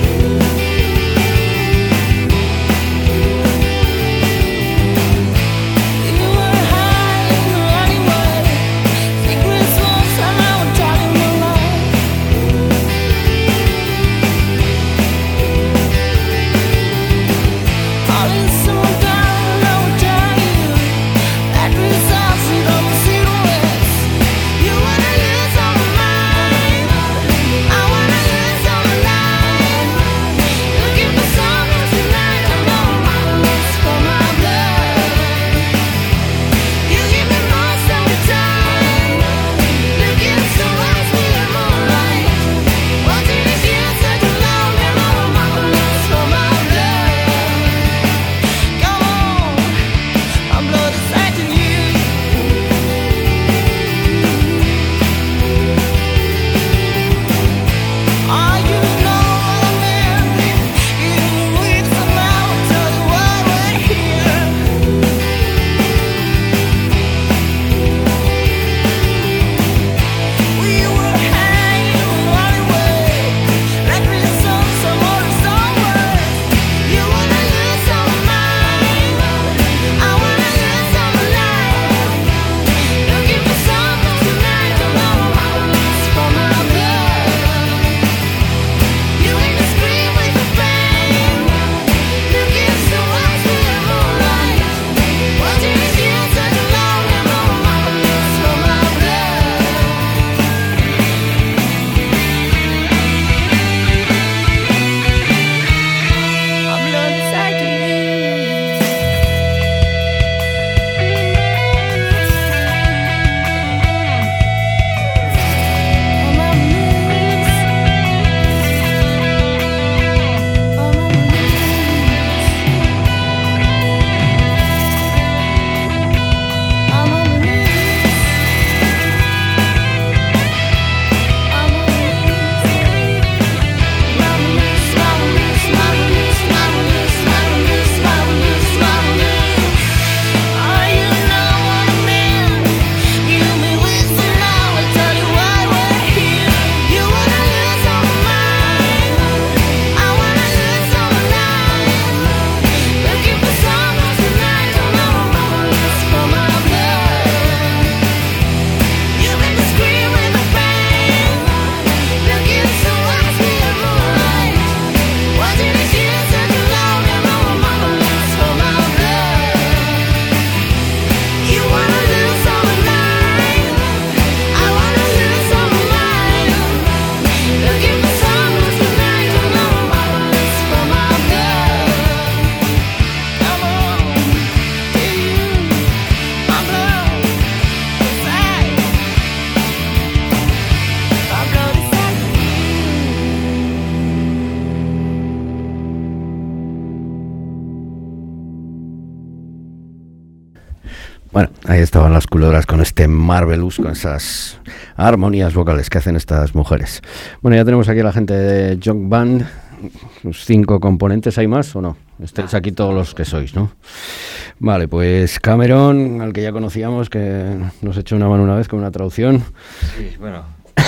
Bueno, ahí estaban las culebras con este Marvelous, con esas armonías vocales que hacen estas mujeres. Bueno, ya tenemos aquí a la gente de Junk Band, los cinco componentes. ¿Hay más o no? Estáis aquí todos los que sois, ¿no? Vale, pues Cameron, al que ya conocíamos, que nos echó una mano una vez con una traducción. Sí, bueno.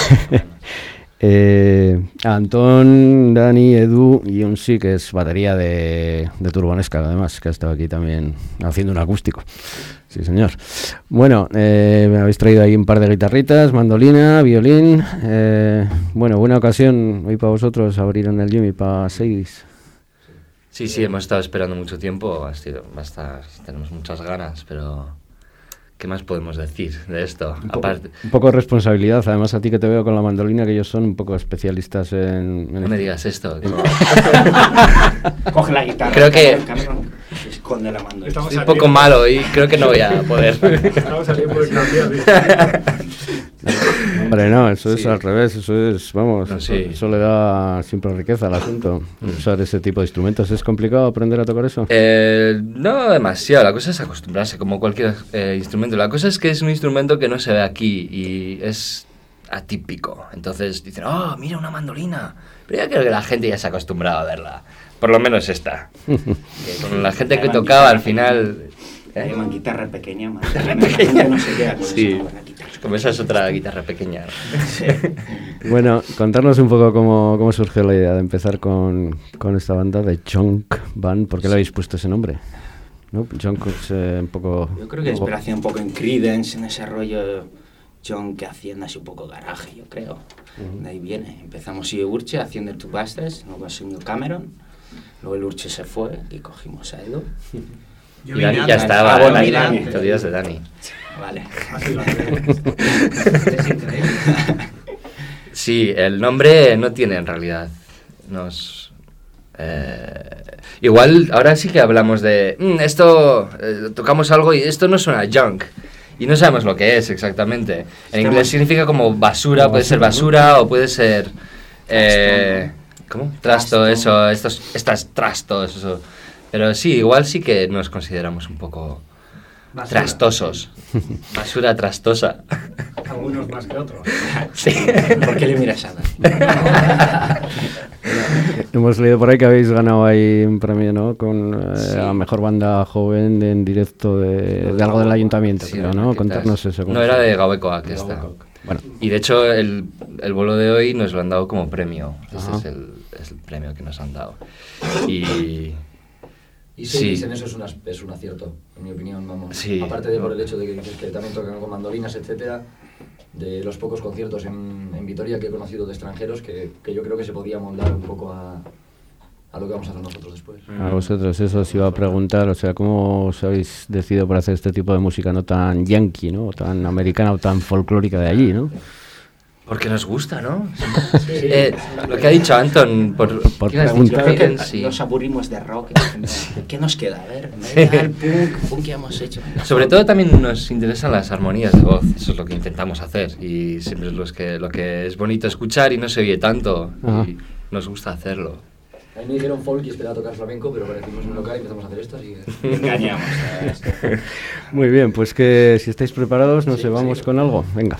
eh, Antón, Dani, Edu y un sí, que es batería de, de Turbonesca, además, que ha estado aquí también haciendo un acústico. Sí, señor. Bueno, eh, me habéis traído ahí un par de guitarritas, mandolina, violín. Eh, bueno, buena ocasión hoy para vosotros abrir en el Jimmy para seis. Sí, sí, hemos estado esperando mucho tiempo, ha sido, hasta, tenemos muchas ganas, pero ¿qué más podemos decir de esto? Un poco, Aparte, un poco de responsabilidad, además a ti que te veo con la mandolina, que ellos son un poco especialistas en... en no me digas esto. Coge la guitarra. Creo que Cameron esconde la mandolina. estoy un poco malo y creo que no voy a poder. Estamos a tiempo de cambiar. Hombre, no, eso es Sí. al revés, eso es, vamos, No, sí. eso le da siempre riqueza al asunto, usar ese tipo de instrumentos. ¿Es complicado aprender a tocar eso? Eh, no demasiado, la cosa es acostumbrarse como cualquier eh, instrumento. La cosa es que es un instrumento que no se ve aquí y es atípico. Entonces dicen, oh, mira una mandolina. Pero yo creo que la gente ya se ha acostumbrado a verla. Por lo menos esta. Que con la gente que tocaba al final... Le ¿eh? llaman guitarra pequeña, más pequeña no se queda con Sí, esa buena guitarra. como esa es otra guitarra pequeña. Sí. Bueno, contarnos un poco cómo, cómo surgió la idea de empezar con, con esta banda de Junk Band. ¿Por qué le habéis puesto ese nombre? ¿No? Junk es eh, un poco... Yo creo que inspiración un poco en Creedence, en ese rollo John que haciendo así un poco garaje, yo creo. Uh-huh. De ahí viene. Empezamos y Urche haciendo el Two Bastards, luego haciendo Cameron, luego el Urche se fue y cogimos a Edu. Y Dani ya estaba, Ah, bueno, Dani, Dani. te olvidas de Dani. Vale. Es increíble. Sí, el nombre no tiene en realidad. Nos... Eh, igual, ahora sí que hablamos de... "Mm, esto, eh, tocamos algo y esto no suena junk. Y no sabemos lo que es exactamente. En inglés significa como basura, puede ser basura o puede ser... Eh, ¿Cómo? Trasto, eso, estos, estas trastos, eso. Pero sí, igual sí que nos consideramos un poco Basura. trastosos. Basura trastosa. Algunos más que otros. Sí. ¿Por qué le miras a Dani? Hemos leído por ahí que habéis ganado ahí un premio, ¿no? Con eh, Sí. la mejor banda joven de, en directo de, de algo del ayuntamiento, Sí, creo, ¿qué ¿no? tal? Contarnos eso. No, era de Gauecoa que está. Bueno, Y de hecho el, el bolo de hoy nos lo han dado como premio. Ese Ajá. es el, es el premio que nos han dado. Y... Y Sí. sí, en eso es, una, es un acierto, en mi opinión, vamos. Sí. Aparte de por el hecho de que, que también tocan con mandolinas, etcétera, de los pocos conciertos en, en Vitoria que he conocido de extranjeros, que, que yo creo que se podía moldar un poco a, a lo que vamos a hacer nosotros después. a vosotros eso os iba a preguntar, o sea, ¿cómo os habéis decidido por hacer este tipo de música no tan yankee, ¿no? O tan americana o tan folclórica de allí, ¿no? Porque nos gusta, ¿no? Eh, lo que ha dicho Anton, por, Por ¿qué has preguntar. dicho? Yo creo que Sí. nos aburrimos de rock. ¿Qué nos queda? A ver, metal, punk, punk que hemos hecho. Sobre todo también nos interesan las armonías de voz, eso es lo que intentamos hacer y siempre es los que, lo que es bonito escuchar y no se oye tanto Ajá. y nos gusta hacerlo. A mí me dijeron folk y esperaba tocar flamenco, pero parecimos un local y empezamos a hacer esto, así que... Engañamos. ¿sabes? Muy bien, pues que si estáis preparados, no sé, vamos con algo. Venga.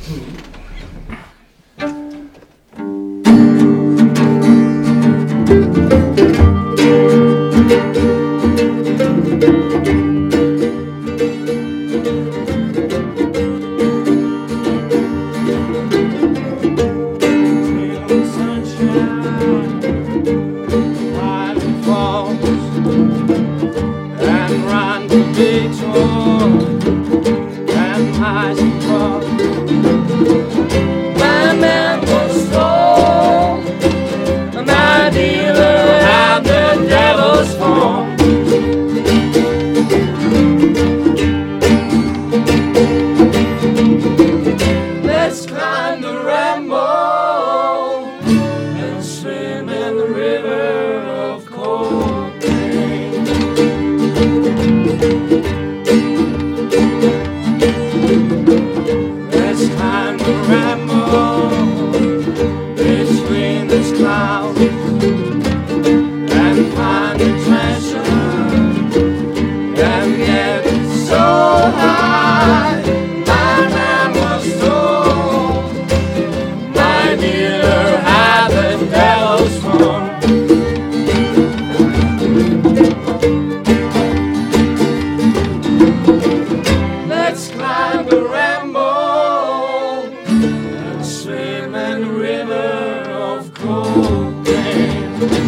Let's climb the Ramble and swim in the river of cocaine. Let's climb the Ramble between this cloud and find the treasure and get so high. high. My man was stoned. My dealer had the devil's form. Let's climb the rainbow and swim in the river of cocaine.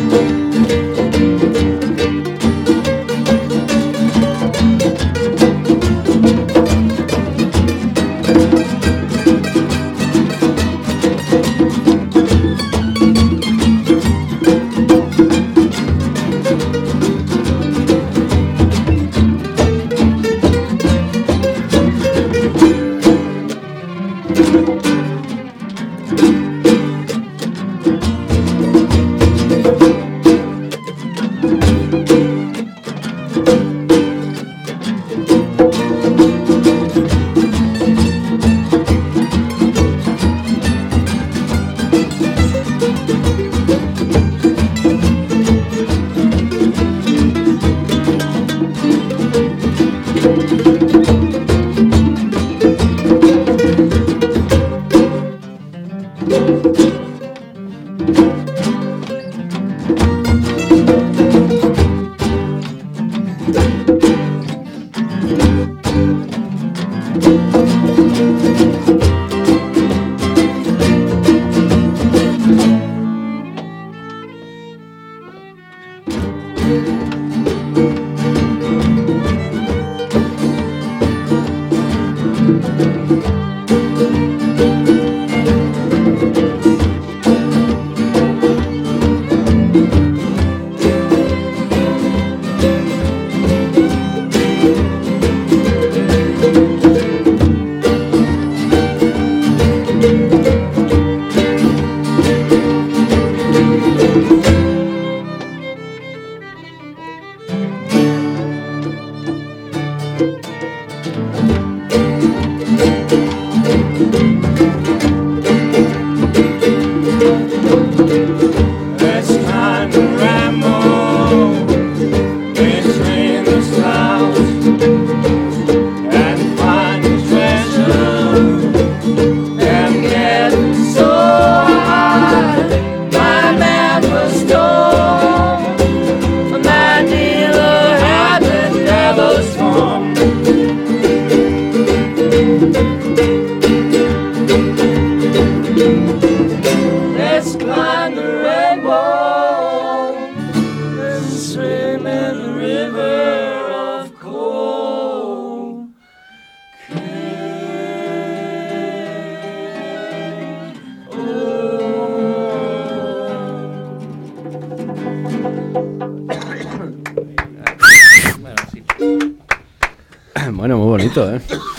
Bueno, muy bonito, ¿eh?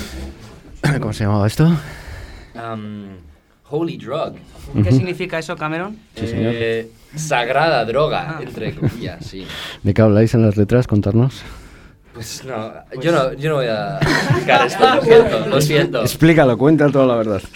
¿Cómo se llamaba esto? Um, holy drug. ¿Qué Ujú. significa eso, Cameron? Sí, señor. Eh, sagrada droga, Ah. entre comillas, sí. ¿De qué habláis en las letras? Contarnos. Pues no, yo no, yo no voy a explicar esto, lo siento, lo siento. Explícalo, cuenta toda la verdad.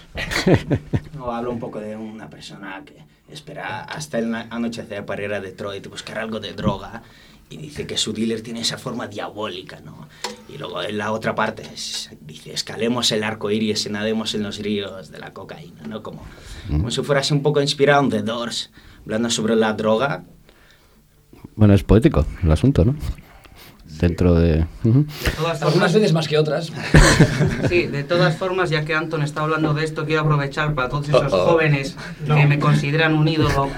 No, hablo un poco de una persona que espera hasta el na- anochecer para ir a Detroit y buscar algo de droga. Y dice que su dealer tiene esa forma diabólica, ¿no? Y luego en la otra parte es- dice, escalemos el arco iris y nademos en los ríos de la cocaína, ¿no? Como, como si fuera así un poco inspirado en The Doors, hablando sobre la droga. Bueno, es poético el asunto, ¿no? Dentro de... Ujú. De todas Algunas formas, veces más que otras. sí, de todas formas, ya que Anton está hablando de esto, quiero aprovechar para todos esos Uh-oh. jóvenes que me consideran un ídolo.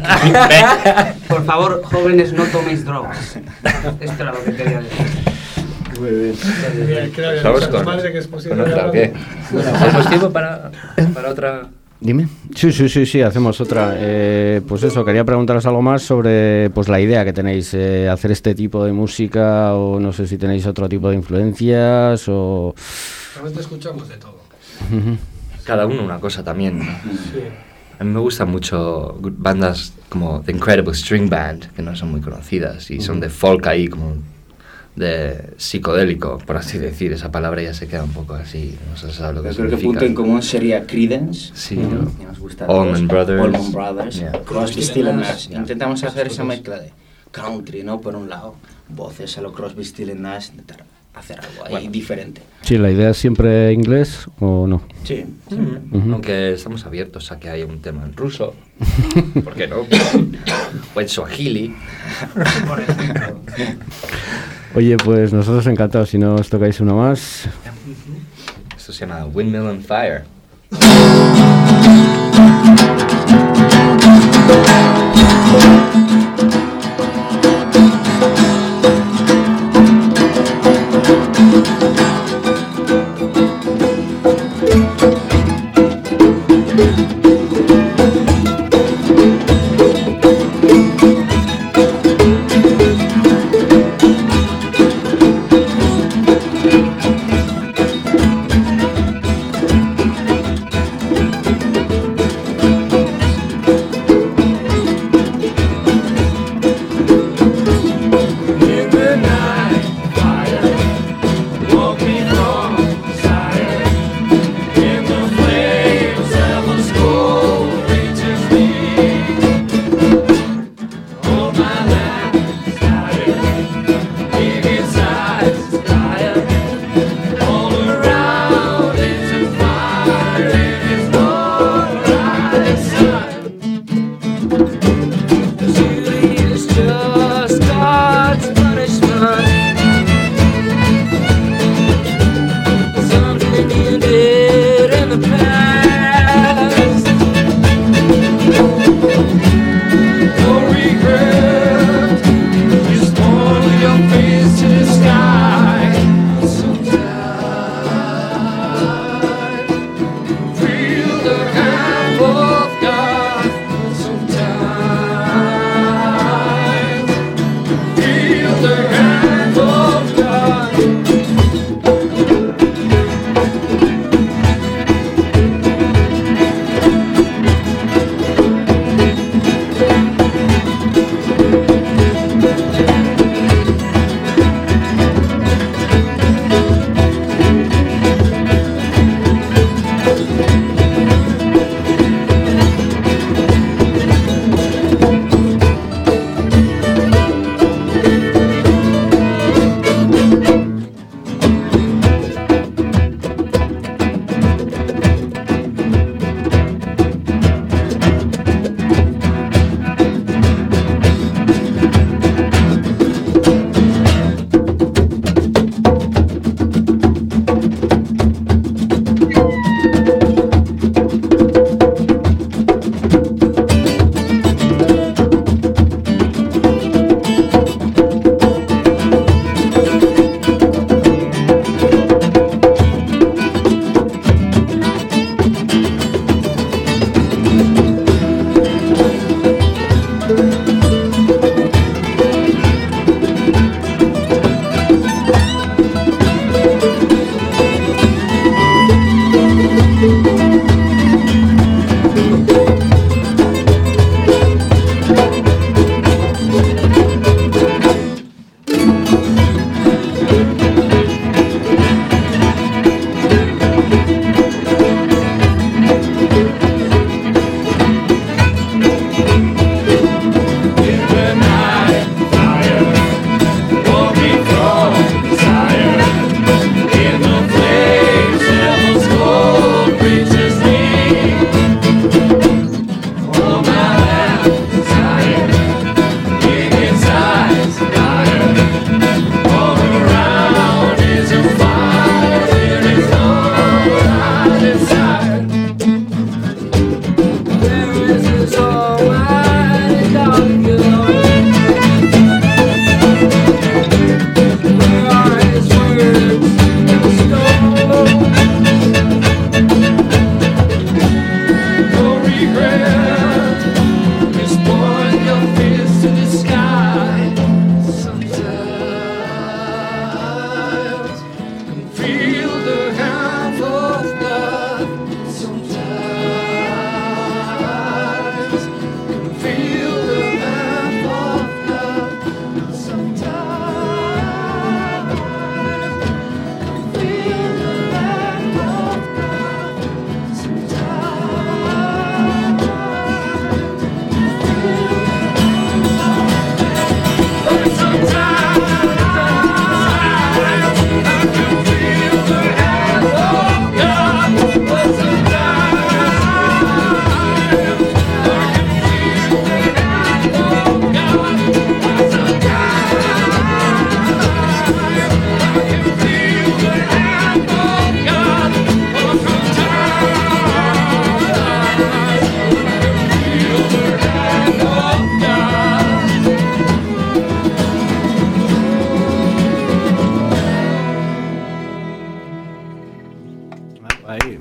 Por favor, jóvenes, no toméis drogas. Esto era lo que quería decir. Muy bien. Bien, creo que Vamos nuestra con, madre que es posible con otra, ¿o qué? ¿Tenemos tiempo para, para otra? Dime. Sí, sí, sí, sí, hacemos otra. Eh, pues eso, quería preguntaros algo más sobre pues la idea que tenéis, eh, hacer este tipo de música, o no sé si tenéis otro tipo de influencias, o... Realmente escuchamos de todo. Ujú. Cada uno una cosa también. Sí. A mí me gustan mucho bandas como The Incredible String Band, que no son muy conocidas, y son de folk ahí, como de psicodélico, por así decir. Esa palabra ya se queda un poco así, no se sabe lo que Yo creo que el significa. punto en común sería Creedence. Sí, ¿no? ¿no? Que nos gusta a Allman todos. Brothers. Allman Brothers. Yeah. Crosby, Stills and Nash. Yeah. Intentamos hacer esa mezcla de country, ¿no? Por un lado, voces a lo Crosby, Stills and Nash, hacer algo ahí Bueno. diferente. Sí, la idea es siempre inglés o no. Sí, sí. Ujú. Aunque estamos abiertos a que haya un tema en ruso. ¿Por qué no? O en swahili. Por ejemplo. Oye, pues nosotros encantados si no os tocáis una más. Esto se llama Windmill on Fire. In the night, fire. Whoa. Ahí,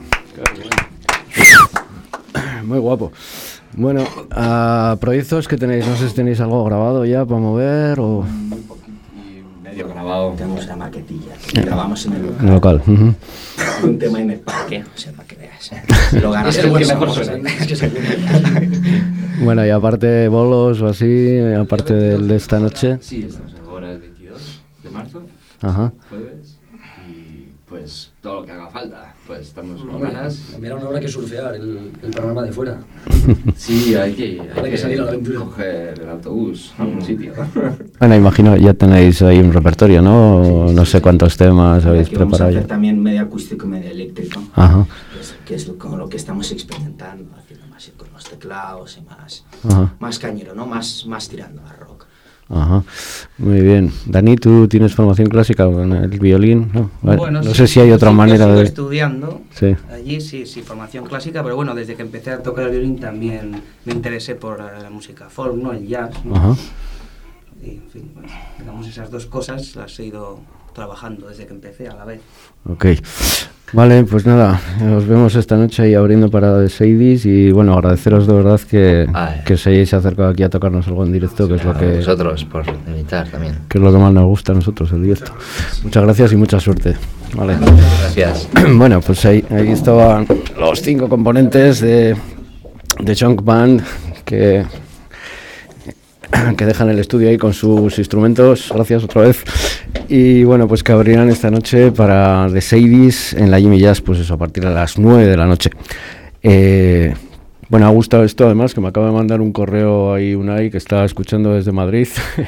muy guapo. Bueno, uh, proyectos que tenéis, no sé si tenéis algo grabado ya para mover o... Medio grabado. Tenemos una maquetilla que grabamos en el local. En el local. Uh-huh. Un tema en el parque, o sea, para que veas. Si lo ganas, Es el que que mejor somos, suena. ¿eh? Es que es el que- Bueno, y aparte bolos o así, aparte del de esta noche. Sí, estamos ahora el veintidós de marzo, Ajá. jueves, y pues todo lo que haga falta, pues estamos con ganas. Mira, una hora que surfear el, el panorama de fuera. Sí, hay que, hay Hay que salir a la aventura. coger el autobús a algún sitio. Bueno, imagino ya tenéis ahí un repertorio, ¿no? Sí, sí, no sí, sé sí. cuántos temas habéis Aquí vamos a preparado hacer ya. también medio acústico y medio eléctrico. Ajá. Que es, que es lo, con lo que estamos experimentando, haciendo más con los teclados y más, Ajá. más cañero, ¿no? Más, más tirando a rock. Ajá, muy bien. Dani, ¿tú tienes formación clásica con el violín? No, Vale, Bueno, no sí, sé si hay yo otra sí que manera sigo de... estudiando. Sí. Allí sí, sí, formación clásica, pero bueno, desde que empecé a tocar el violín también me interesé por la, la música folk, ¿no? El jazz, ¿no? Ajá. Y, en fin, bueno, digamos, esas dos cosas las he ido trabajando desde que empecé a la vez. Ok. Vale, pues nada, nos vemos esta noche ahí abriendo para The Sadies y bueno, agradeceros de verdad que, Ay. que os hayáis acercado aquí a tocarnos algo en directo, que es lo A que... vosotros por invitar también. que es lo que más nos gusta a nosotros, el directo. Muchas gracias y mucha suerte. Vale. Gracias. Bueno, pues ahí, ahí estaban los cinco componentes de, de Chunk Band que, que dejan el estudio ahí con sus instrumentos. Gracias otra vez. Y bueno, pues que abrirán esta noche para The Sadies en la Jimmy Jazz, pues eso, a partir de las nueve de la noche. Eh, bueno, ha gustado esto además, que me acaba de mandar un correo ahí Unai, que está escuchando desde Madrid.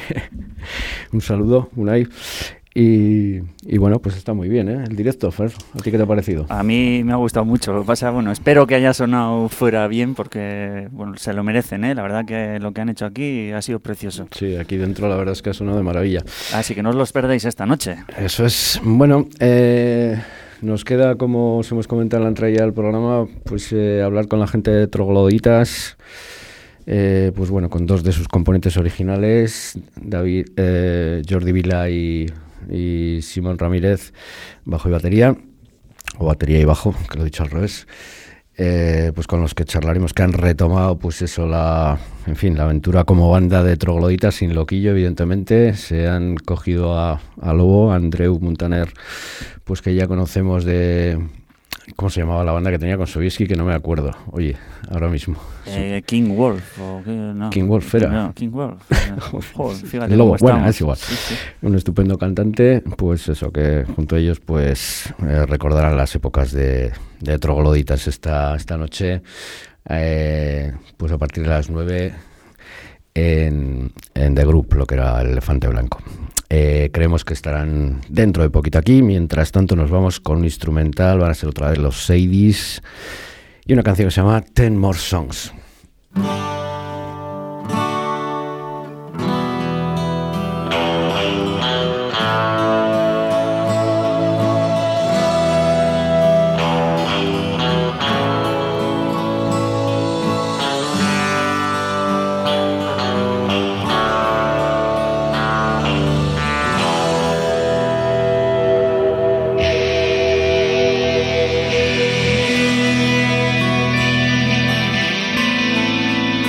Un saludo, Unai. Y, y bueno, pues está muy bien, ¿eh? El directo, Fer. ¿A ti qué te ha parecido? A mí me ha gustado mucho. Lo que pasa, bueno, espero que haya sonado fuera bien porque, bueno, se lo merecen, ¿eh? La verdad que lo que han hecho aquí ha sido precioso. Sí, aquí dentro la verdad es que ha sonado de maravilla. Así que no os los perdáis esta noche. Eso es. Bueno, eh, nos queda, como os hemos comentado en la entrada del programa, pues eh, hablar con la gente de Trogloditas. Eh, pues bueno, con dos de sus componentes originales, David, eh, Jordi Vila y, y Simón Ramírez, bajo y batería, o batería y bajo, que lo he dicho al revés, eh, pues con los que charlaremos, que han retomado, pues eso, la, en fin, la aventura como banda de Trogloditas, sin Loquillo, evidentemente. Se han cogido a, a Lobo, a Andreu Muntaner, pues que ya conocemos de... ¿Cómo se llamaba la banda que tenía con Sobieski? Que no me acuerdo. Oye, ahora mismo. Eh, King Wolf. O qué, no. King Wolf era. No, King Wolf. Joder, fíjate El Lobo, cómo bueno, estamos. es igual. Sí, sí. Un estupendo cantante, pues eso, que junto a ellos pues eh, recordarán las épocas de, de Trogloditas esta, esta noche, eh, pues a partir de las nueve en, en The Group, lo que era el Elefante Blanco. Eh, creemos que estarán dentro de poquito aquí. Mientras tanto nos vamos con un instrumental, van a ser otra vez los Sadies y una canción que se llama Ten More Songs. Ten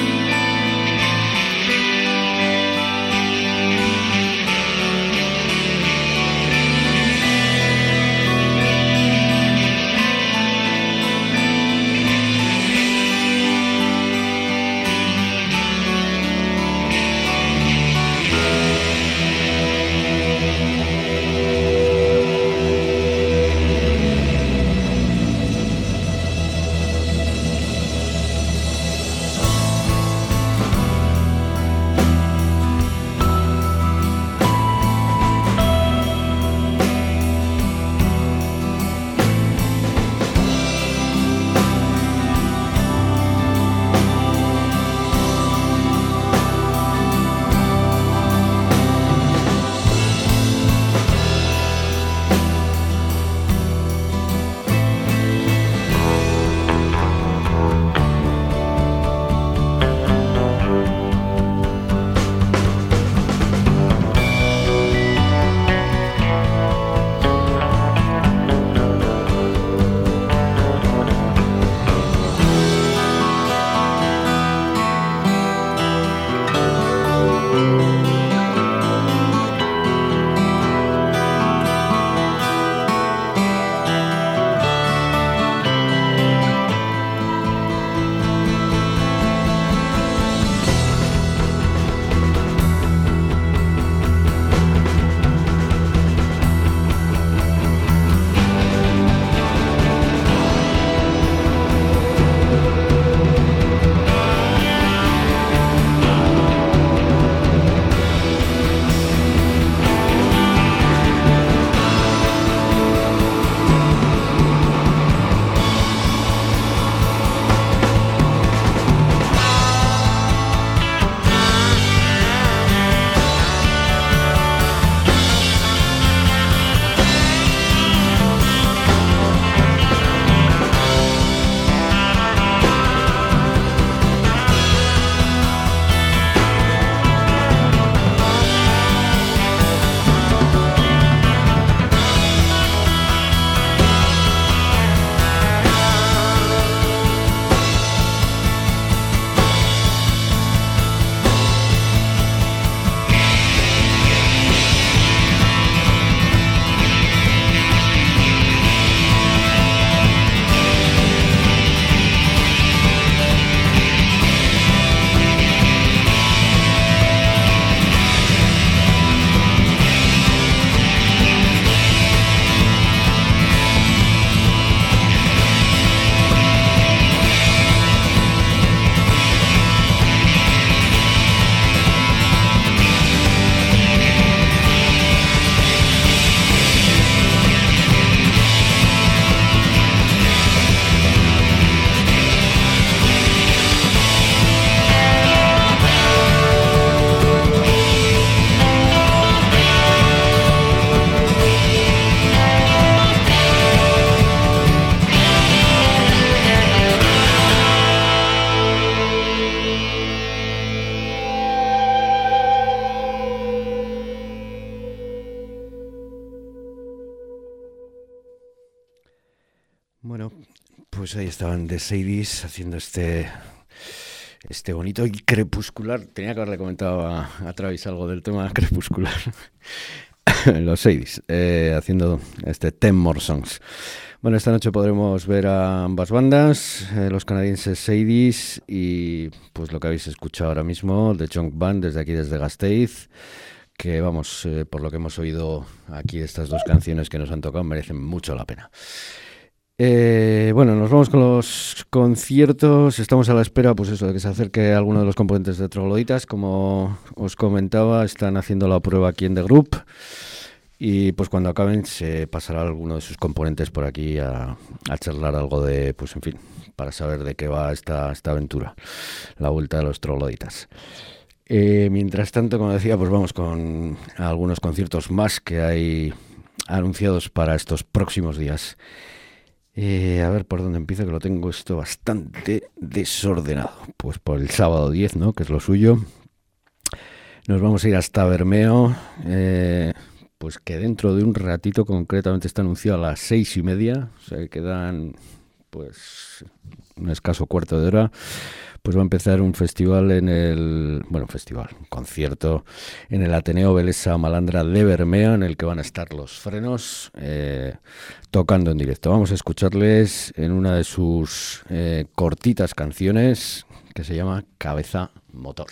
Bueno, pues ahí estaban The Sadies haciendo este este bonito y crepuscular. Tenía que haberle comentado a, a Travis algo del tema crepuscular. Los Sadies, eh, haciendo este Ten More Songs. Bueno, esta noche podremos ver a ambas bandas, eh, los canadienses Sadies y pues lo que habéis escuchado ahora mismo, The Junk Band, desde aquí, desde Gasteiz, que vamos, eh, por lo que hemos oído aquí de estas dos canciones que nos han tocado, merecen mucho la pena. Eh, bueno, nos vamos con los conciertos. Estamos a la espera, pues eso, de que se acerque alguno de los componentes de Trogloditas. Como os comentaba, están haciendo la prueba aquí en The Group. Y pues cuando acaben se pasará alguno de sus componentes por aquí a, a charlar algo de, pues en fin, para saber de qué va esta, esta aventura, la vuelta de los Trogloditas. Eh, mientras tanto, como decía, pues vamos con algunos conciertos más que hay anunciados para estos próximos días. Eh, a ver por dónde empiezo, que lo tengo esto bastante desordenado. Pues por el sábado diez, ¿no? Que es lo suyo. Nos vamos a ir hasta Bermeo, eh, pues que dentro de un ratito, concretamente está anunciado a las seis y media, o sea que quedan pues un escaso cuarto de hora. Pues va a empezar un festival en el, bueno, festival, un concierto en el Ateneo Belesa Malandra de Bermeo, en el que van a estar Los Frenos eh, tocando en directo. Vamos a escucharles en una de sus eh, cortitas canciones que se llama Cabeza Motor.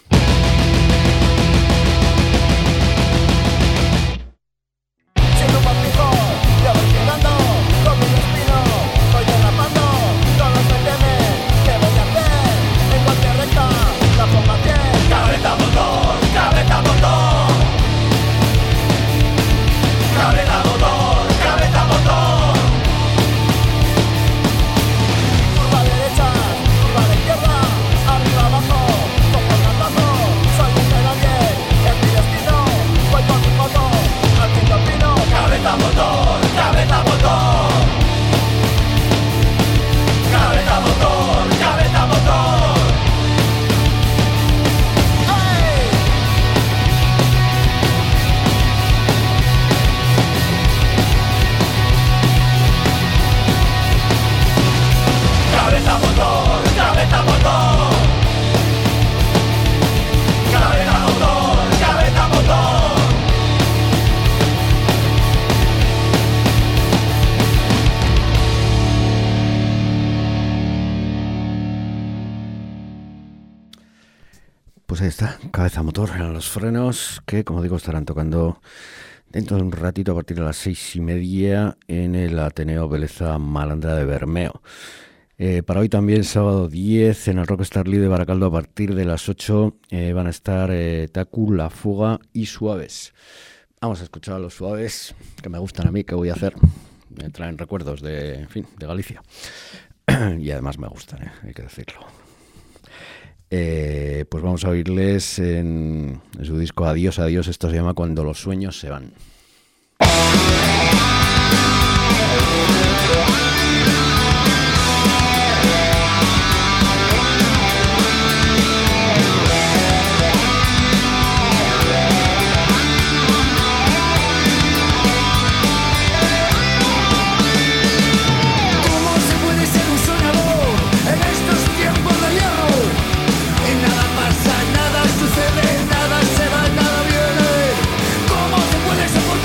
Siendo partido, ya voy llegando con mi destino. Voy derrapando, todos me temen. ¿Qué voy a hacer? En cualquier recta, la formación. Cabeza motor, cabeza motor. Cabeza motor, cabeza motor. Curva derecha, curva de izquierda, arriba abajo, como un cantazo. Soy un nadie, es mi destino. Voy con mi moto, al fin camino. Cabeza motor, cabeza motor. Cabeza motor, cabeza motor. ¡Hey! Cabeza motor, cabeza motor. Cabeza motor, cabeza motor. Pues ahí está, Cabeza Motor, eran Los Frenos, que como digo estarán tocando dentro de un ratito a partir de las seis y media en el Ateneo Beleza Malandra de Bermeo. Eh, para hoy también, sábado diez, en el Rockstar Lee de Baracaldo a partir de las ocho eh, van a estar eh, Taku, La Fuga y Suaves. Vamos a escuchar a los Suaves, que me gustan a mí, que voy a hacer. Me traen recuerdos de, en fin, de Galicia. Y además me gustan, eh, hay que decirlo. Eh, pues vamos a oírles en, en su disco Adiós, Adiós. Esto se llama Cuando los sueños se van. Nada sucede, nada se va, nada viene. ¿Cómo se puede soportar?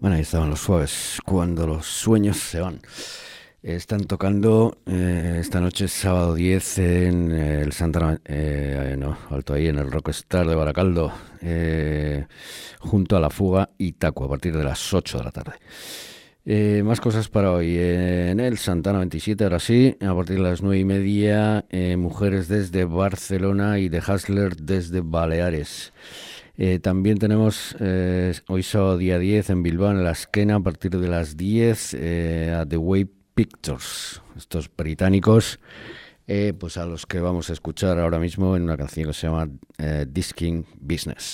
Bueno, ahí estaban los Suaves, cuando los sueños se van. Están tocando eh, esta noche, sábado diez, en eh, el Santana, eh, no, alto ahí, en el Rockstar de Baracaldo, eh, junto a La Fuga y Taco, a partir de las ocho de la tarde. Eh, más cosas para hoy. Eh, en el Santana veintisiete, ahora sí, a partir de las nueve y media, eh, Mujeres desde Barcelona y The Hustler desde Baleares. Eh, también tenemos eh, hoy sábado día diez en Bilbao, en La Esquena, a partir de las diez, eh, a The Way Pictures, estos británicos, eh, pues a los que vamos a escuchar ahora mismo en una canción que se llama eh, Disking Business.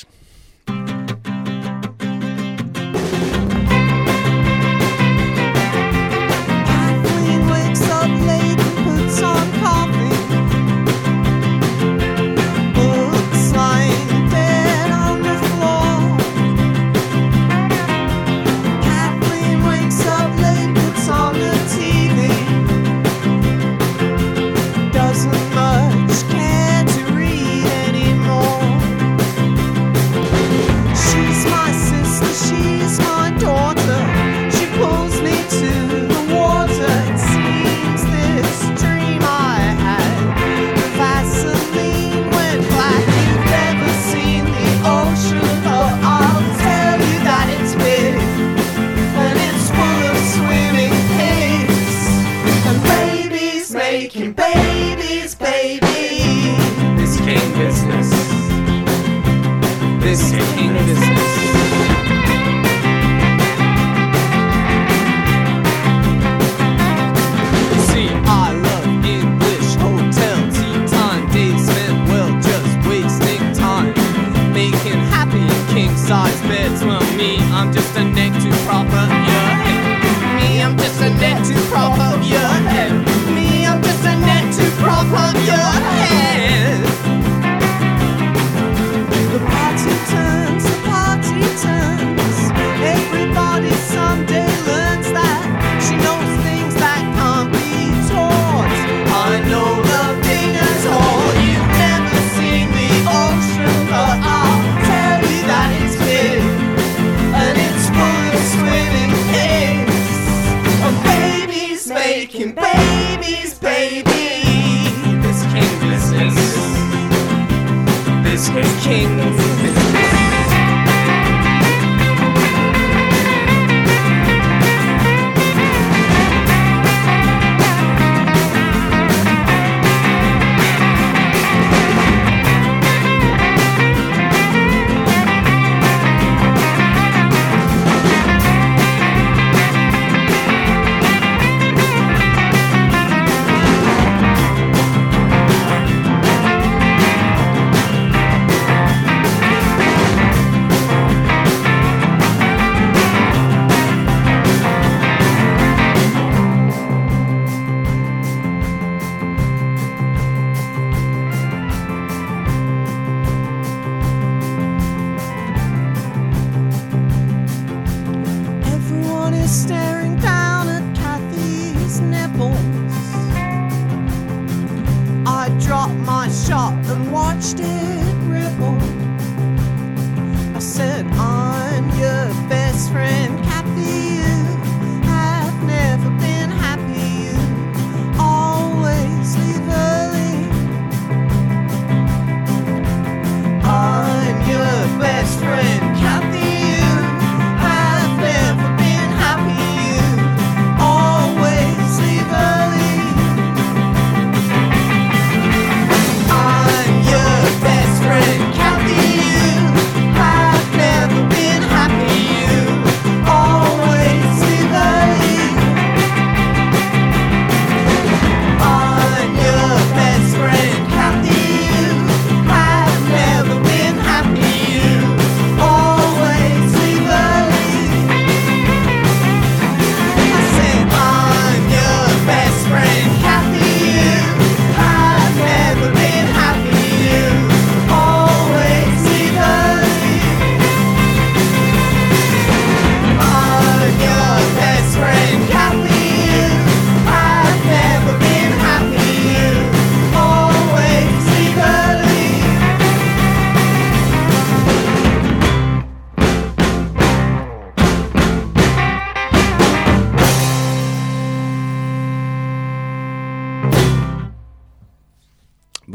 Best friend, Kathy, you have never been happy. You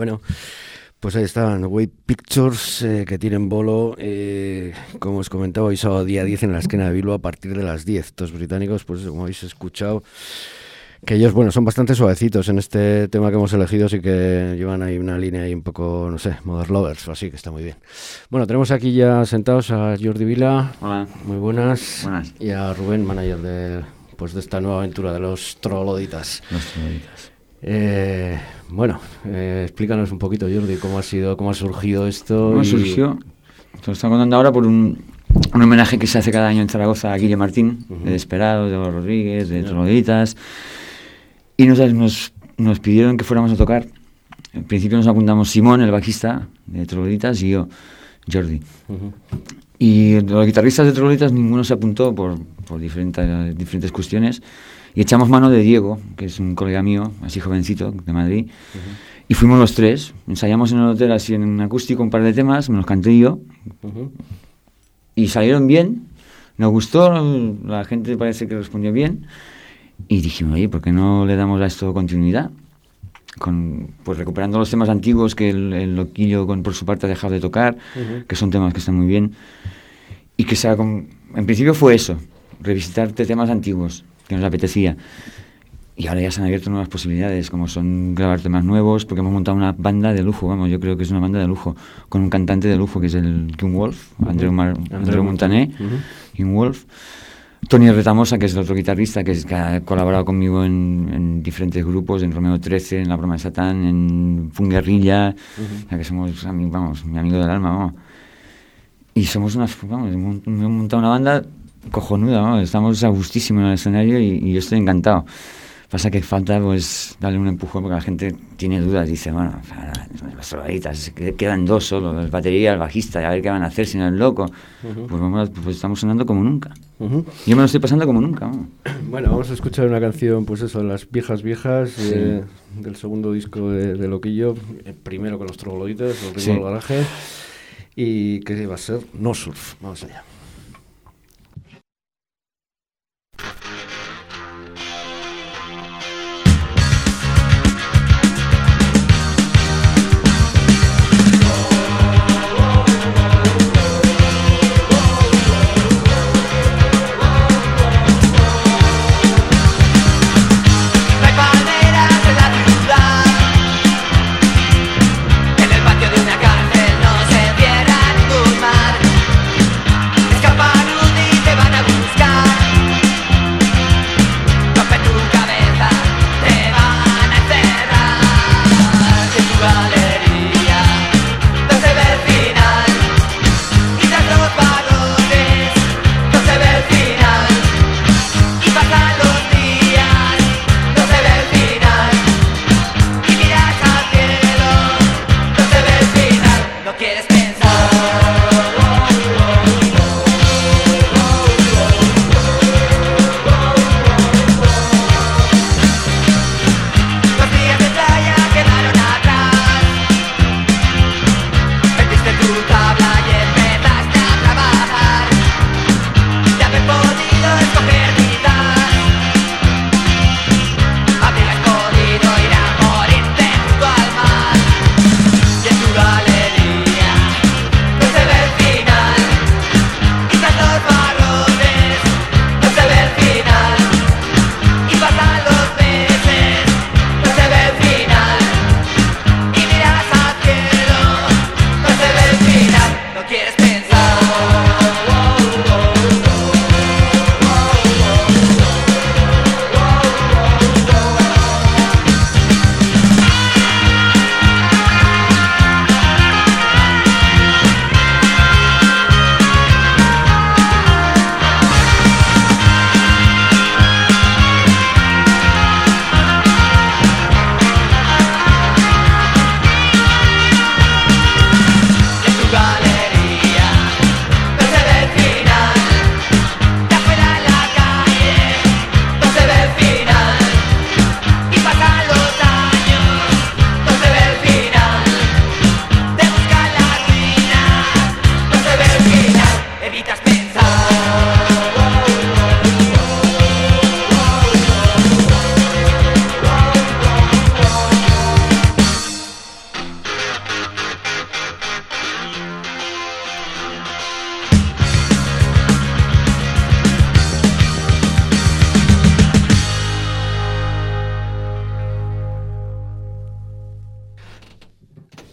Bueno, pues ahí están, Wave Pictures, eh, que tienen bolo, eh, como os comentaba, hoy sábado día diez en la esquina de Bilbao a partir de las diez. Estos británicos, pues como habéis escuchado, que ellos, bueno, son bastante suavecitos en este tema que hemos elegido, así que llevan ahí una línea ahí un poco, no sé, Modern Lovers o así, que está muy bien. Bueno, tenemos aquí ya sentados a Jordi Vila. Hola. Muy buenas. Buenas. Y a Rubén, manager de, pues, de esta nueva aventura de los Trogloditas. Los Trogloditas. Eh, bueno, eh, explícanos un poquito, Jordi, cómo ha sido, cómo ha surgido esto. ¿Cómo y... surgió? Te lo estamos contando ahora por un, un homenaje que se hace cada año en Zaragoza a Guille Martín, uh-huh. de Desperado, de los Rodríguez, de Trogloditas. Y nos, nos, nos pidieron que fuéramos a tocar. En principio nos apuntamos Simón, el bajista de Trogloditas, y yo, Jordi. Uh-huh. Y de los guitarristas de Trogloditas ninguno se apuntó por, por diferentes, diferentes cuestiones. Y echamos mano de Diego, que es un colega mío, así jovencito, de Madrid. Uh-huh. Y fuimos los tres. Ensayamos en el hotel así en acústico un par de temas, me los canté yo. Uh-huh. Y salieron bien. Nos gustó, la gente parece que respondió bien. Y dijimos, oye, ¿por qué no le damos a esto continuidad? Con, pues recuperando los temas antiguos que el, el Loquillo con, por su parte ha dejado de tocar, uh-huh. que son temas que están muy bien. Y que sea con, en principio fue eso, revisitarte temas antiguos que nos apetecía. Y ahora ya se han abierto nuevas posibilidades, como son grabar temas nuevos, porque hemos montado una banda de lujo, vamos, yo creo que es una banda de lujo, con un cantante de lujo que es el King Wolf, uh-huh. Andreu, Mar, Andreu, Andreu Montané, uh-huh. King Wolf. Tony Retamosa, que es el otro guitarrista, que, es, que ha colaborado conmigo en, en diferentes grupos, en Romeo trece, en La Broma de Satán, en Funguerrilla, uh-huh. ya que somos, vamos, mi amigo del alma, vamos. Y somos unas, vamos, hemos montado una banda cojonuda, vamos, estamos a gustísimo en el escenario y, y yo estoy encantado. Pasa que falta, pues, darle un empujón porque la gente tiene dudas, dice, bueno, las Trogloditas, quedan dos solo, el batería, el bajista, y a ver qué van a hacer si no es loco. Uh-huh. Pues, vamos, pues estamos sonando como nunca. Uh-huh. Yo me lo estoy pasando como nunca. Vamos. Bueno, vamos a escuchar una canción, pues eso, Las Viejas Viejas, sí. eh, del segundo disco de, de Loquillo, eh, primero con los Trogloditas, los Ritmos sí. del Garaje, y que va a ser No Surf. Vamos allá. En el patio de una cárcel no se cierra ningún mar.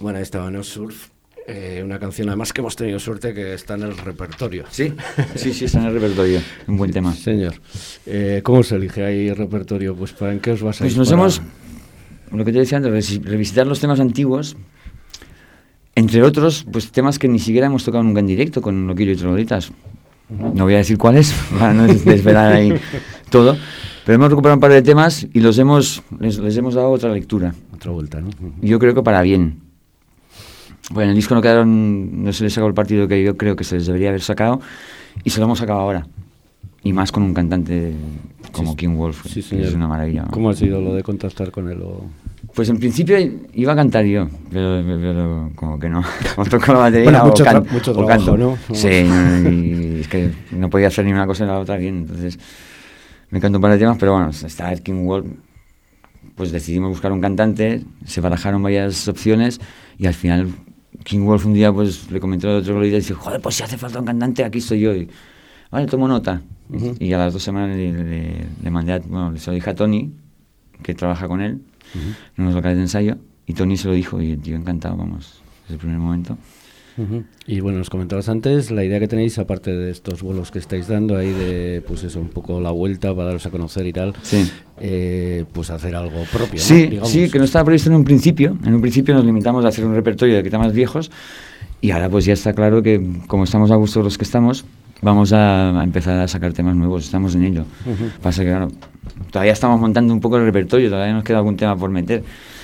Bueno, estaba No Surf, eh, una canción además que hemos tenido suerte que está en el repertorio. Sí, sí, sí, está en el repertorio, un buen tema. Señor, eh, ¿cómo se elige ahí el repertorio? Pues ¿para en qué os basáis? Pues nos para... hemos, lo que te decía antes, revisitar los temas antiguos, entre otros, pues temas que ni siquiera hemos tocado nunca en directo con Loquillo y Trogloditas. No voy a decir cuáles, para no desvelar ahí todo, pero hemos recuperado un par de temas y los hemos les, les hemos dado otra lectura. Otra vuelta, ¿no? Yo creo que para bien. Bueno, en el disco no quedaron, no se les sacó el partido que yo creo que se les debería haber sacado y se lo hemos sacado ahora. Y más con un cantante como Sí, King Wolf, sí, que señor. es una maravilla, ¿no? ¿Cómo ha sido lo de contactar con él? O... Pues en principio iba a cantar yo, pero, pero como que no. O toco la batería Bueno, o, mucho can- tra- mucho o trabajo, canto. ¿no? Sí, no, y es que no podía hacer ni una cosa ni la otra bien. Entonces me canto un par de temas, pero bueno, está el King Wolf. Pues decidimos buscar un cantante, se barajaron varias opciones y al final King Wolf un día pues le comentó a otro colega y dice, joder, pues si hace falta un cantante, aquí estoy yo. Y, vale, tomo nota. Uh-huh. Y a las dos semanas le, le, le mandé, a, bueno, se lo dije a Tony, que trabaja con él, uh-huh. en unos locales de ensayo, y Tony se lo dijo y el tío encantado, vamos, desde el primer momento. Uh-huh. Y bueno, nos comentabas antes la idea que tenéis, aparte de estos vuelos que estáis dando ahí, de pues eso, un poco la vuelta para daros a conocer y tal, sí. eh, pues hacer algo propio, sí, ¿no? Digamos. Sí, que no estaba previsto en un principio. En un principio nos limitamos a hacer un repertorio de temas viejos y ahora pues ya está claro que como estamos a gusto los que estamos, vamos a, a empezar a sacar temas nuevos, estamos en ello. Uh-huh. Pasa que claro, todavía estamos montando un poco el repertorio, todavía nos queda algún tema por meter.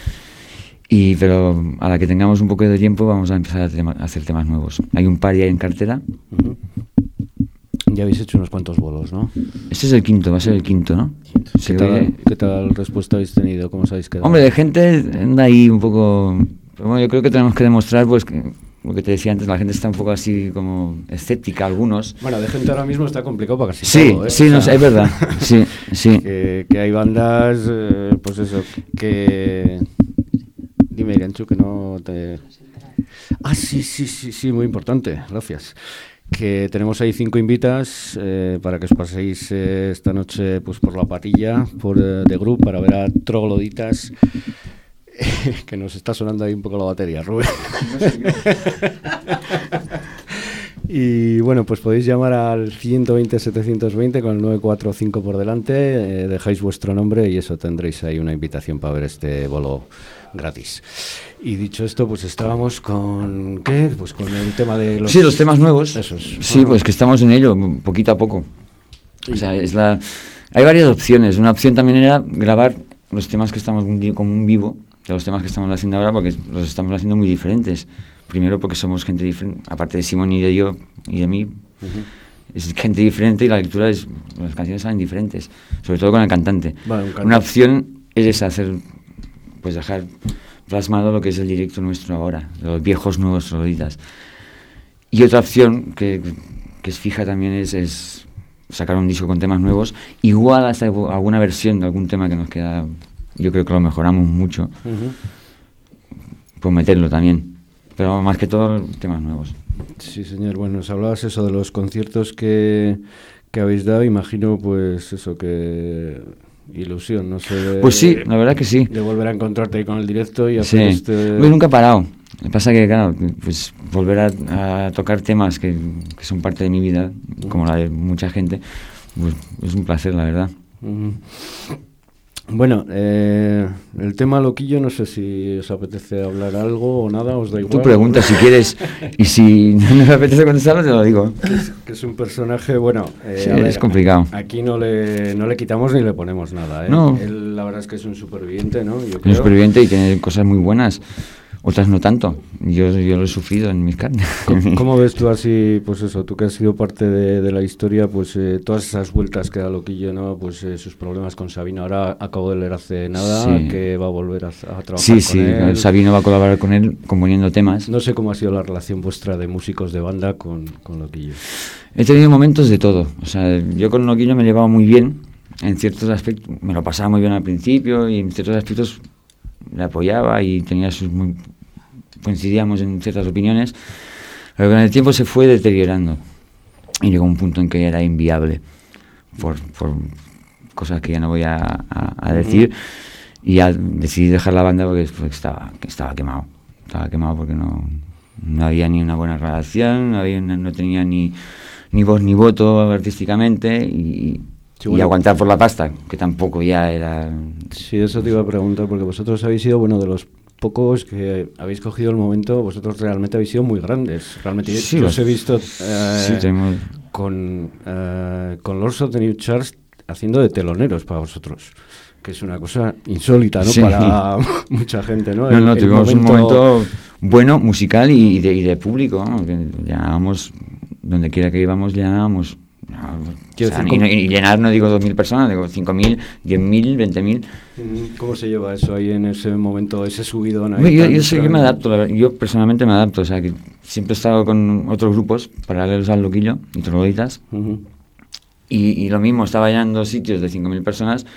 Y, pero a la que tengamos un poco de tiempo vamos a empezar a, tema, a hacer temas nuevos. Hay un par ya en cartera. Uh-huh. Ya habéis hecho unos cuantos bolos, ¿no? Este es el quinto, va a ser el quinto, ¿no? ¿Qué, sí, tal, que... ¿Qué tal respuesta habéis tenido? ¿Cómo os habéis quedado? Hombre, de gente anda ahí un poco... Pero bueno, yo creo que tenemos que demostrar pues que lo que te decía antes, la gente está un poco así como escéptica, algunos. Bueno, de gente ahora mismo está complicado para casi sí, todo, ¿eh? Sí, o no, sea, es verdad, sí, sí. Que, que hay bandas, eh, pues eso, que... Dime, Iranchu, que no te... Ah, sí, sí, sí, sí, muy importante, gracias. Que tenemos ahí cinco invitas eh, para que os paséis eh, esta noche pues por la patilla, por eh, The Group, para ver a Trogloditas, eh, que nos está sonando ahí un poco la batería, Rubén. Y bueno, pues podéis llamar al ciento veinte setecientos veinte con el nueve cuatro cinco por delante, eh, dejáis vuestro nombre y eso tendréis ahí una invitación para ver este bolo gratis. Y dicho esto, pues estábamos con... ¿Qué? Pues con el tema de los... Sí, los temas nuevos. Esos. Sí, ah. Pues que estamos en ello, poquito a poco. O sea, es la... Hay varias opciones. Una opción también era grabar los temas que estamos como un vivo, de los temas que estamos haciendo ahora, porque los estamos haciendo muy diferentes. Primero porque somos gente diferente, aparte de Simón y de yo y de mí, uh-huh. Es gente diferente y la lectura es, las canciones salen diferentes, sobre todo con el cantante. Vale, un Una opción es esa, hacer, pues dejar plasmado lo que es el directo nuestro ahora, los viejos nuevos trogloditas. Y otra opción que, que es fija también es, es sacar un disco con temas nuevos, igual hasta alguna versión de algún tema que nos queda, yo creo que lo mejoramos mucho, uh-huh. Pues meterlo también. Pero más que todo, temas nuevos. Sí, señor. Bueno, nos hablabas eso de los conciertos que, que habéis dado. Imagino, pues, eso, que... Ilusión, no sé... De, pues sí, la verdad que sí. De volver a encontrarte ahí con el directo y hacer sí. este... Yo nunca he parado. Lo que pasa que, claro, pues volver a, a tocar temas que, que son parte de mi vida, uh-huh. Como la de mucha gente, pues es un placer, la verdad. Uh-huh. Bueno, eh, el tema Loquillo, no sé si os apetece hablar algo o nada, os da igual. Tú preguntas si quieres y si no me apetece contestarlo te lo digo. Que es, que es un personaje, bueno, eh, sí, a ver, es complicado. Aquí no le, no le quitamos ni le ponemos nada, ¿eh? No. Él la verdad es que es un superviviente, ¿no? Yo creo. Es un superviviente y tiene cosas muy buenas. Otras no tanto. Yo, yo lo he sufrido en mis carnes. ¿Cómo, ¿Cómo ves tú así, pues eso, tú que has sido parte de, de la historia, pues eh, todas esas vueltas que da Loquillo, ¿no? Pues eh, sus problemas con Sabino. Ahora acabo de leer hace nada sí. que va a volver a, a trabajar sí, con sí, él. Sí, Sabino va a colaborar con él componiendo temas. No sé cómo ha sido la relación vuestra de músicos de banda con, con Loquillo. He tenido momentos de todo. O sea, yo con Loquillo me llevaba muy bien. En ciertos aspectos, me lo pasaba muy bien al principio y en ciertos aspectos le apoyaba y tenía sus... Muy, coincidíamos en ciertas opiniones, pero con el tiempo se fue deteriorando y llegó un punto en que era inviable por, por cosas que ya no voy a, a, a decir uh-huh. Y ya decidí dejar la banda porque, porque estaba, que estaba quemado, estaba quemado porque no, no había ni una buena relación, no, había, no tenía ni, ni voz ni voto artísticamente y, sí, bueno, y aguantar por la pasta, que tampoco ya era... Sí, eso te iba a preguntar, porque vosotros habéis sido, bueno, de los pocos que habéis cogido el momento, vosotros realmente habéis sido muy grandes. Realmente sí, yo os he visto eh, sí, tenemos... con, eh, con Lords of the New Charts haciendo de teloneros para vosotros, que es una cosa insólita, ¿no? Sí. Para mucha gente, ¿no? No, el, no, el tuvimos momento... un momento bueno, musical y de, y de público, ¿no? Que llenábamos, donde quiera que íbamos, llenábamos... No, o sea, y, y llenar no digo dos mil personas, digo cinco mil, diez mil, veinte mil. ¿Cómo se lleva eso ahí en ese momento, ese subidón ahí? Bueno, yo, yo, sé que me adapto, la verdad, yo personalmente me adapto, o sea, que siempre he estado con otros grupos paralelos al Loquillo y Trogloditas, uh-huh. y, y lo mismo, estaba llenando sitios de cinco mil personas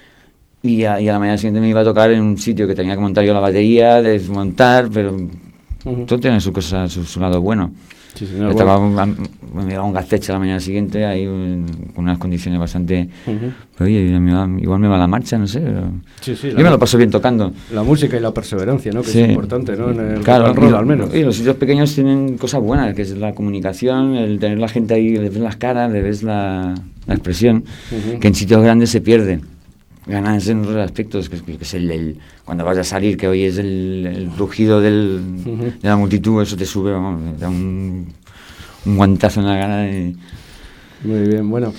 y a, y a la mañana siguiente me iba a tocar en un sitio que tenía que montar yo la batería, desmontar, pero uh-huh. todo tiene su cosa, su, su lado bueno. Sí, señor, estaba bueno. un, me iba un gasteche a la mañana siguiente ahí un, con unas condiciones bastante uh-huh. pero oye, me va, igual me va la marcha, no sé, pero sí, sí, yo me lo paso bien tocando, la música y la perseverancia, ¿no? Que sí. Es importante, ¿no? En el claro, rock and roll, al menos. Y los sitios pequeños tienen cosas buenas, que es la comunicación, el tener la gente ahí, le ves las caras, le ves la, la expresión, uh-huh. que en sitios grandes se pierde. Ganas en otros aspectos, que es, que es el, el cuando vas a salir, que hoy es el, el rugido del, uh-huh. de la multitud, eso te sube, vamos, da un, un guantazo en la cara. De... Muy bien, bueno,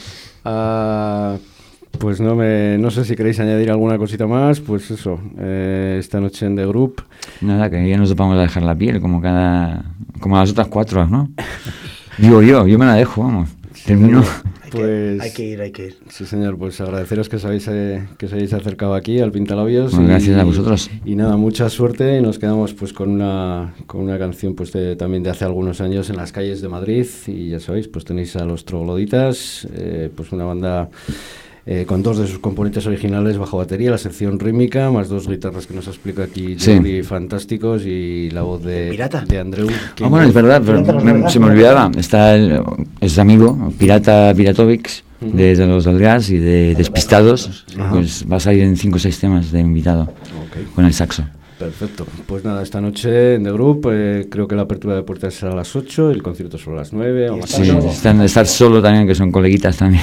uh, pues no me no sé si queréis añadir alguna cosita más, pues eso, eh, esta noche en The Group. Nada, que ya nos vamos a dejar la piel, como cada como las otras cuatro, ¿no? Digo yo, yo me la dejo, vamos, termino... Pues, hay que ir, hay que ir. Sí, señor, pues agradeceros que os habéis, eh, que os hayáis acercado aquí al Pintalabios. Bueno, y, gracias a vosotros. Y, y nada, mucha suerte y nos quedamos pues con una con una canción pues de, también de hace algunos años en las calles de Madrid y ya sabéis, pues tenéis a los Trogloditas, eh, pues una banda... Eh, con dos de sus componentes originales bajo batería, la sección rítmica, más dos guitarras que nos explica aquí Jordi, sí. fantásticos, y la voz de, ¿Pirata? de Andreu. Ah, bueno, es verdad, pero me, se me olvidaba, está el, es amigo, Pirata Piratovics, uh-huh. de, de los del gas y de Despistados, uh-huh. pues va a salir en cinco o seis temas de invitado, okay. con el saxo. Perfecto, pues nada, esta noche en The Group, eh, creo que la apertura de puertas será a las ocho, el concierto será a las nueve. O más sí, están, estar solo también, que son coleguitas también.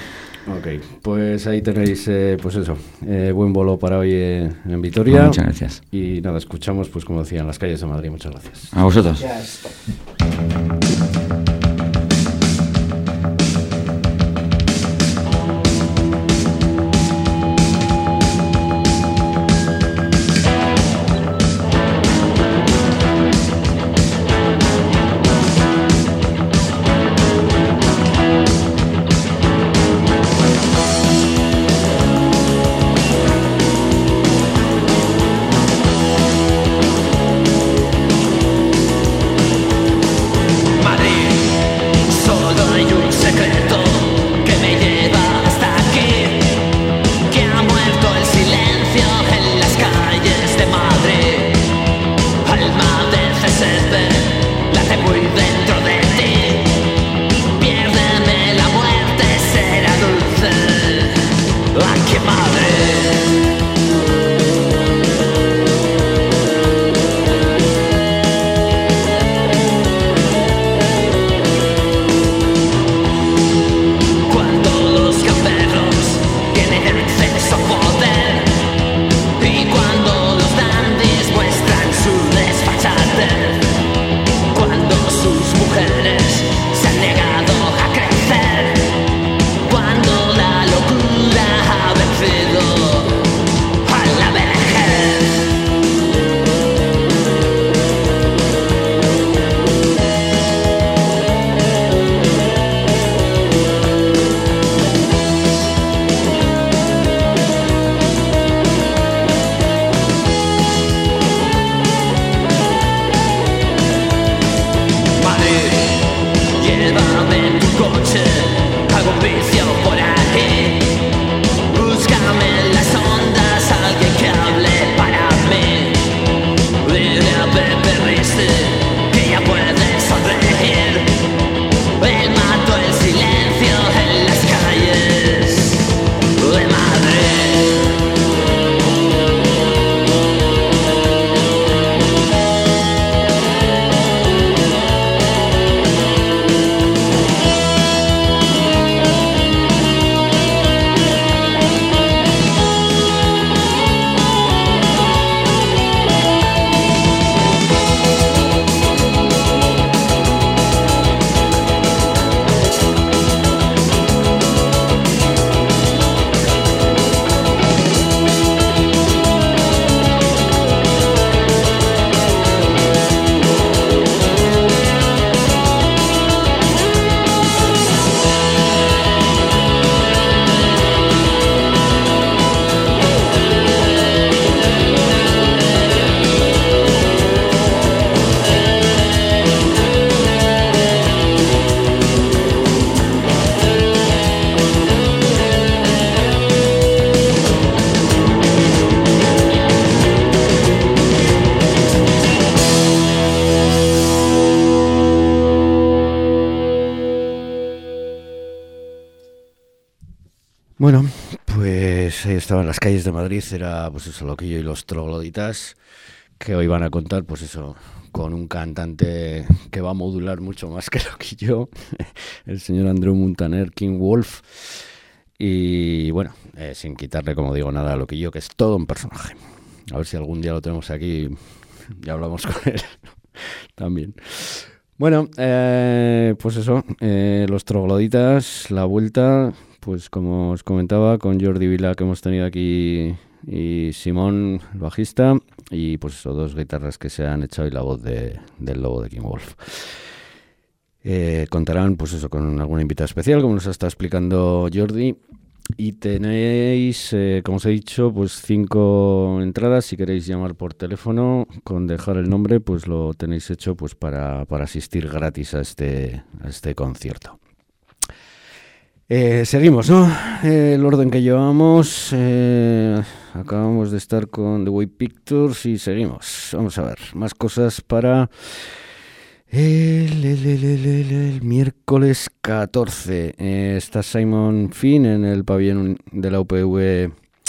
Ok, pues ahí tenéis, eh, pues eso, eh, buen bolo para hoy eh, en Vitoria. Oh, muchas gracias. Y nada, escuchamos, pues como decía, en las calles de Madrid. Muchas gracias. A vosotros. Gracias. Cuando la locura ha vencido Bueno, pues ahí estaban las calles de Madrid, era pues eso, Loquillo y los Trogloditas, que hoy van a contar, pues eso, con un cantante que va a modular mucho más que Loquillo, el señor Andrew Montaner, King Wolf, y bueno, eh, sin quitarle, como digo, nada a Loquillo, que es todo un personaje. A ver si algún día lo tenemos aquí y hablamos con él también. Bueno, eh, pues eso, eh, los Trogloditas, la vuelta, pues como os comentaba, con Jordi Vila, que hemos tenido aquí, y Simón, el bajista, y pues eso, dos guitarras que se han echado y la voz de, del lobo de King Wolf. Eh, contarán, pues eso, con alguna invitada especial, como nos está explicando Jordi, y tenéis, eh, como os he dicho, pues cinco entradas. Si queréis llamar por teléfono, con dejar el nombre, pues lo tenéis hecho pues para, para asistir gratis a este, a este concierto. Eh, seguimos, ¿no? Eh, el orden que llevamos, eh, acabamos de estar con The Way Pictures y seguimos. Vamos a ver, más cosas para el, el, el, el, el, el miércoles catorce. Eh, está Simon Finn en el pabellón de la U P V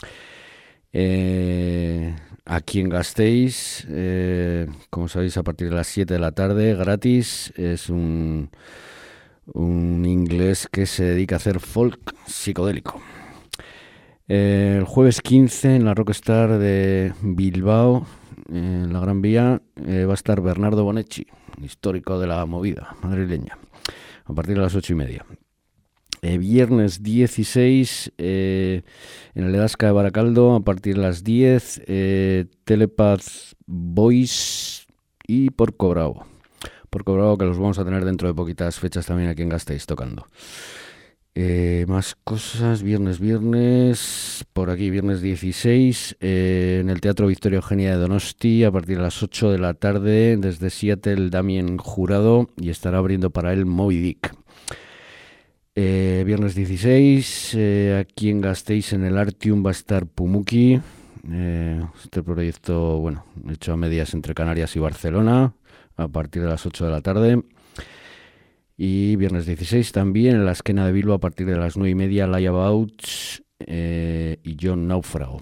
eh, aquí en Gasteiz. Eh, como sabéis, a partir de las siete de la tarde, gratis. Es un... un inglés que se dedica a hacer folk psicodélico. Eh, el jueves quince en la Rockstar de Bilbao, en la Gran Vía, eh, va a estar Bernardo Bonetti, histórico de la movida madrileña, a partir de las ocho y media. Eh, viernes dieciséis eh, en el Edasca de Baracaldo, a partir de las diez, eh, Telepath Boys y Porco Bravo. Porco Bravo, que los vamos a tener dentro de poquitas fechas también aquí en Gasteiz tocando. Eh, más cosas, viernes, viernes, por aquí, viernes dieciséis, eh, en el Teatro Victoria Eugenia de Donosti, a partir de las ocho de la tarde, desde Seattle, Damien Jurado, y estará abriendo para él Moby Dick. Eh, viernes dieciséis, eh, aquí en Gasteiz, en el Artium, va a estar Pumuki, eh, este proyecto, bueno, hecho a medias entre Canarias y Barcelona, a partir de las ocho de la tarde. Y viernes dieciséis también en la Esquena de Bilbao, a partir de las nueve y media, Laia Bauch eh, y John Náufrago.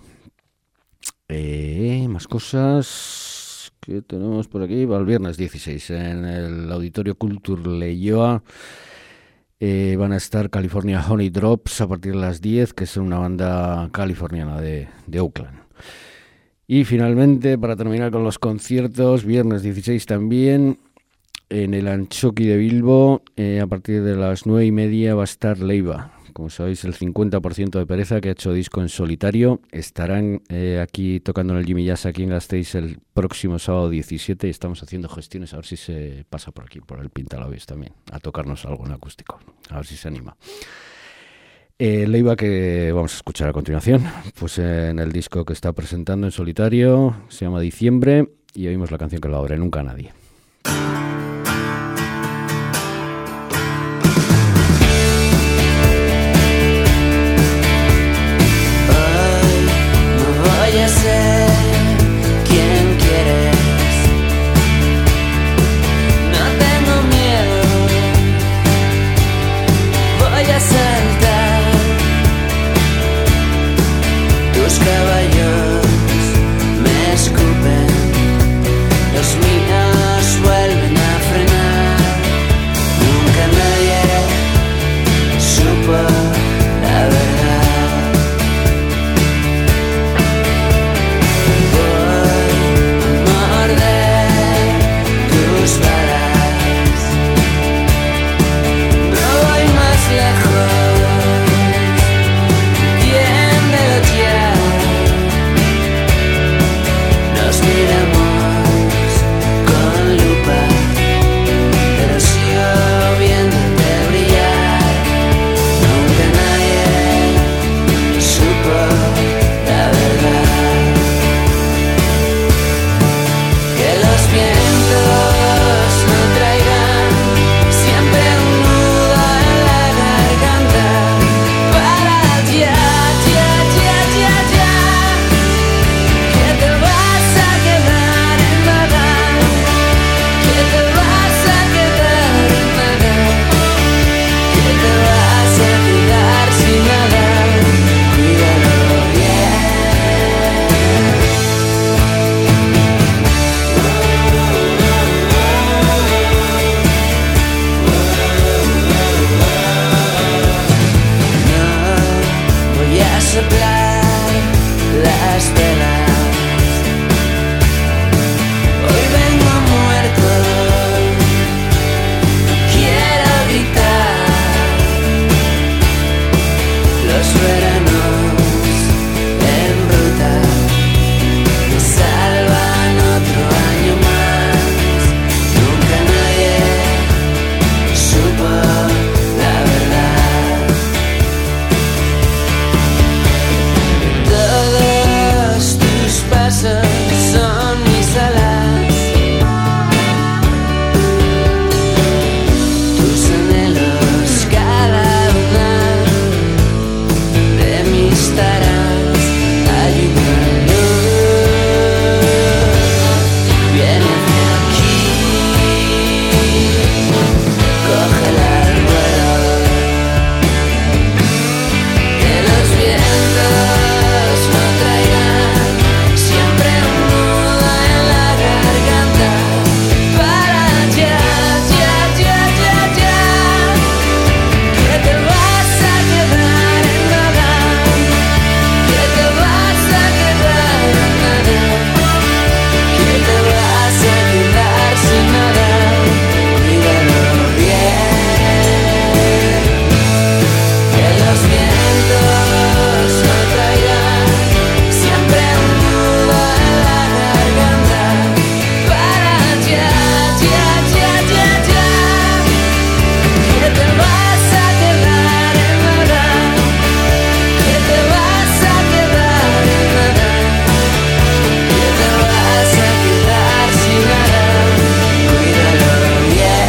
Eh, más cosas que tenemos por aquí. Va el viernes dieciséis en el Auditorio Cultur Leioa. Eh, van a estar California Honey Drops a partir de las diez, que es una banda californiana de, de Oakland. Y finalmente, para terminar con los conciertos, viernes dieciséis también, en el Anchoqui de Bilbo, eh, a partir de las nueve y media va a estar Leiva. Como sabéis, el cincuenta por ciento de Pereza, que ha hecho disco en solitario. Estarán eh, aquí tocando en el Jimmy Jazz aquí en Gasteiz el próximo sábado diecisiete, y estamos haciendo gestiones a ver si se pasa por aquí, por el Pintalabios también, a tocarnos algo en acústico, a ver si se anima. Eh, Leiva, que vamos a escuchar a continuación, pues eh, en el disco que está presentando en solitario, se llama Diciembre, y oímos la canción que lo abre, Nunca Nadie. Voy a ser quien quieres, no tengo miedo, voy a saltar tus caballos, me escupen, los míos soplar las velas. Hoy vengo muerto, quiero gritar. Los veranos en ruta me salvan otro año más. Nunca nadie supo la verdad. Todos tus pasos son mis alas, tus anhelos cada una de mis taras. Hay una luz, viene de aquí, cógela al vuelo, que los vientos no traigan siempre un nudo en la garganta. Para ya, ya, ya, ya, ya, que te vas a quedar en nada, que te vas a quedar en nada, que te vas a quedar sin nada. Cuídalo bien, que los vientos no traigan siempre un nudo en la garganta. Para ya, ya, ya, ya, ya, que te vas a quedar en nada, que te vas a quedar en nada, que te vas a quedar sin nada. Cuídalo bien.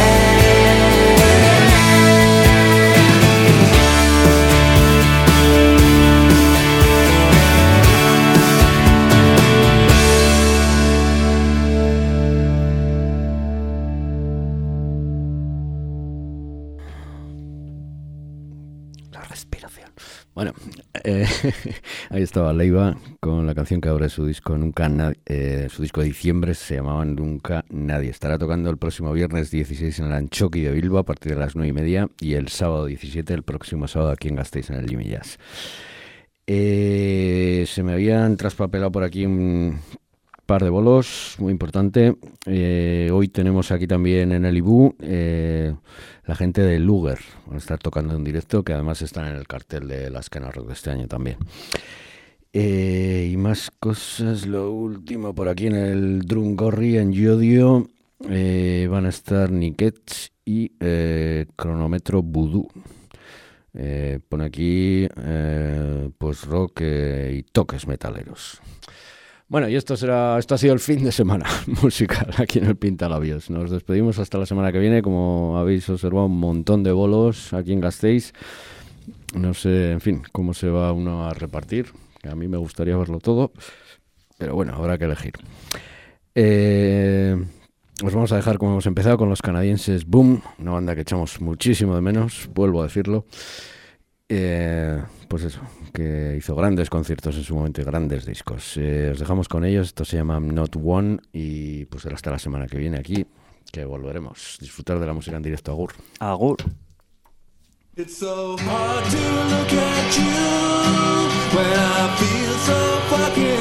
La respiración. Bueno, eh, ahí estaba Leiva con la canción que abre su disco Nunca Nadie, eh, su disco de diciembre se llamaba Nunca Nadie. Estará tocando el próximo viernes dieciséis en el Anchoqui de Bilbao a partir de las nueve y media y el sábado diecisiete, el próximo sábado aquí en Gasteiz en el Jimmy Jazz. Eh, se me habían traspapelado por aquí un par de bolos, muy importante. Eh, hoy tenemos aquí también en el Ibú eh, la gente de Luger. Van a estar tocando en directo, que además están en el cartel de las Canas Rock de este año también. Eh, y más cosas, lo último por aquí en el Drumgorri, en Yodio, eh, van a estar Nickets y eh, Cronómetro Voodoo. Eh, pone aquí eh, post-rock eh, y toques metaleros. Bueno, y esto será, esto ha sido el fin de semana musical aquí en el Pintalabios. Nos despedimos hasta la semana que viene. Como habéis observado, un montón de bolos aquí en Gasteiz. No sé, en fin, cómo se va uno a repartir. A mí me gustaría verlo todo, pero bueno, habrá que elegir. Eh, os vamos a dejar como hemos empezado con los canadienses Boom, una banda que echamos muchísimo de menos, vuelvo a decirlo. Eh, pues eso, que hizo grandes conciertos en su momento y grandes discos. Eh, os dejamos con ellos, esto se llama I'm Not One y pues será hasta la semana que viene aquí, que volveremos. Disfrutar de la música en directo. Agur. Agur. It's so hard to look at you when I feel so fucking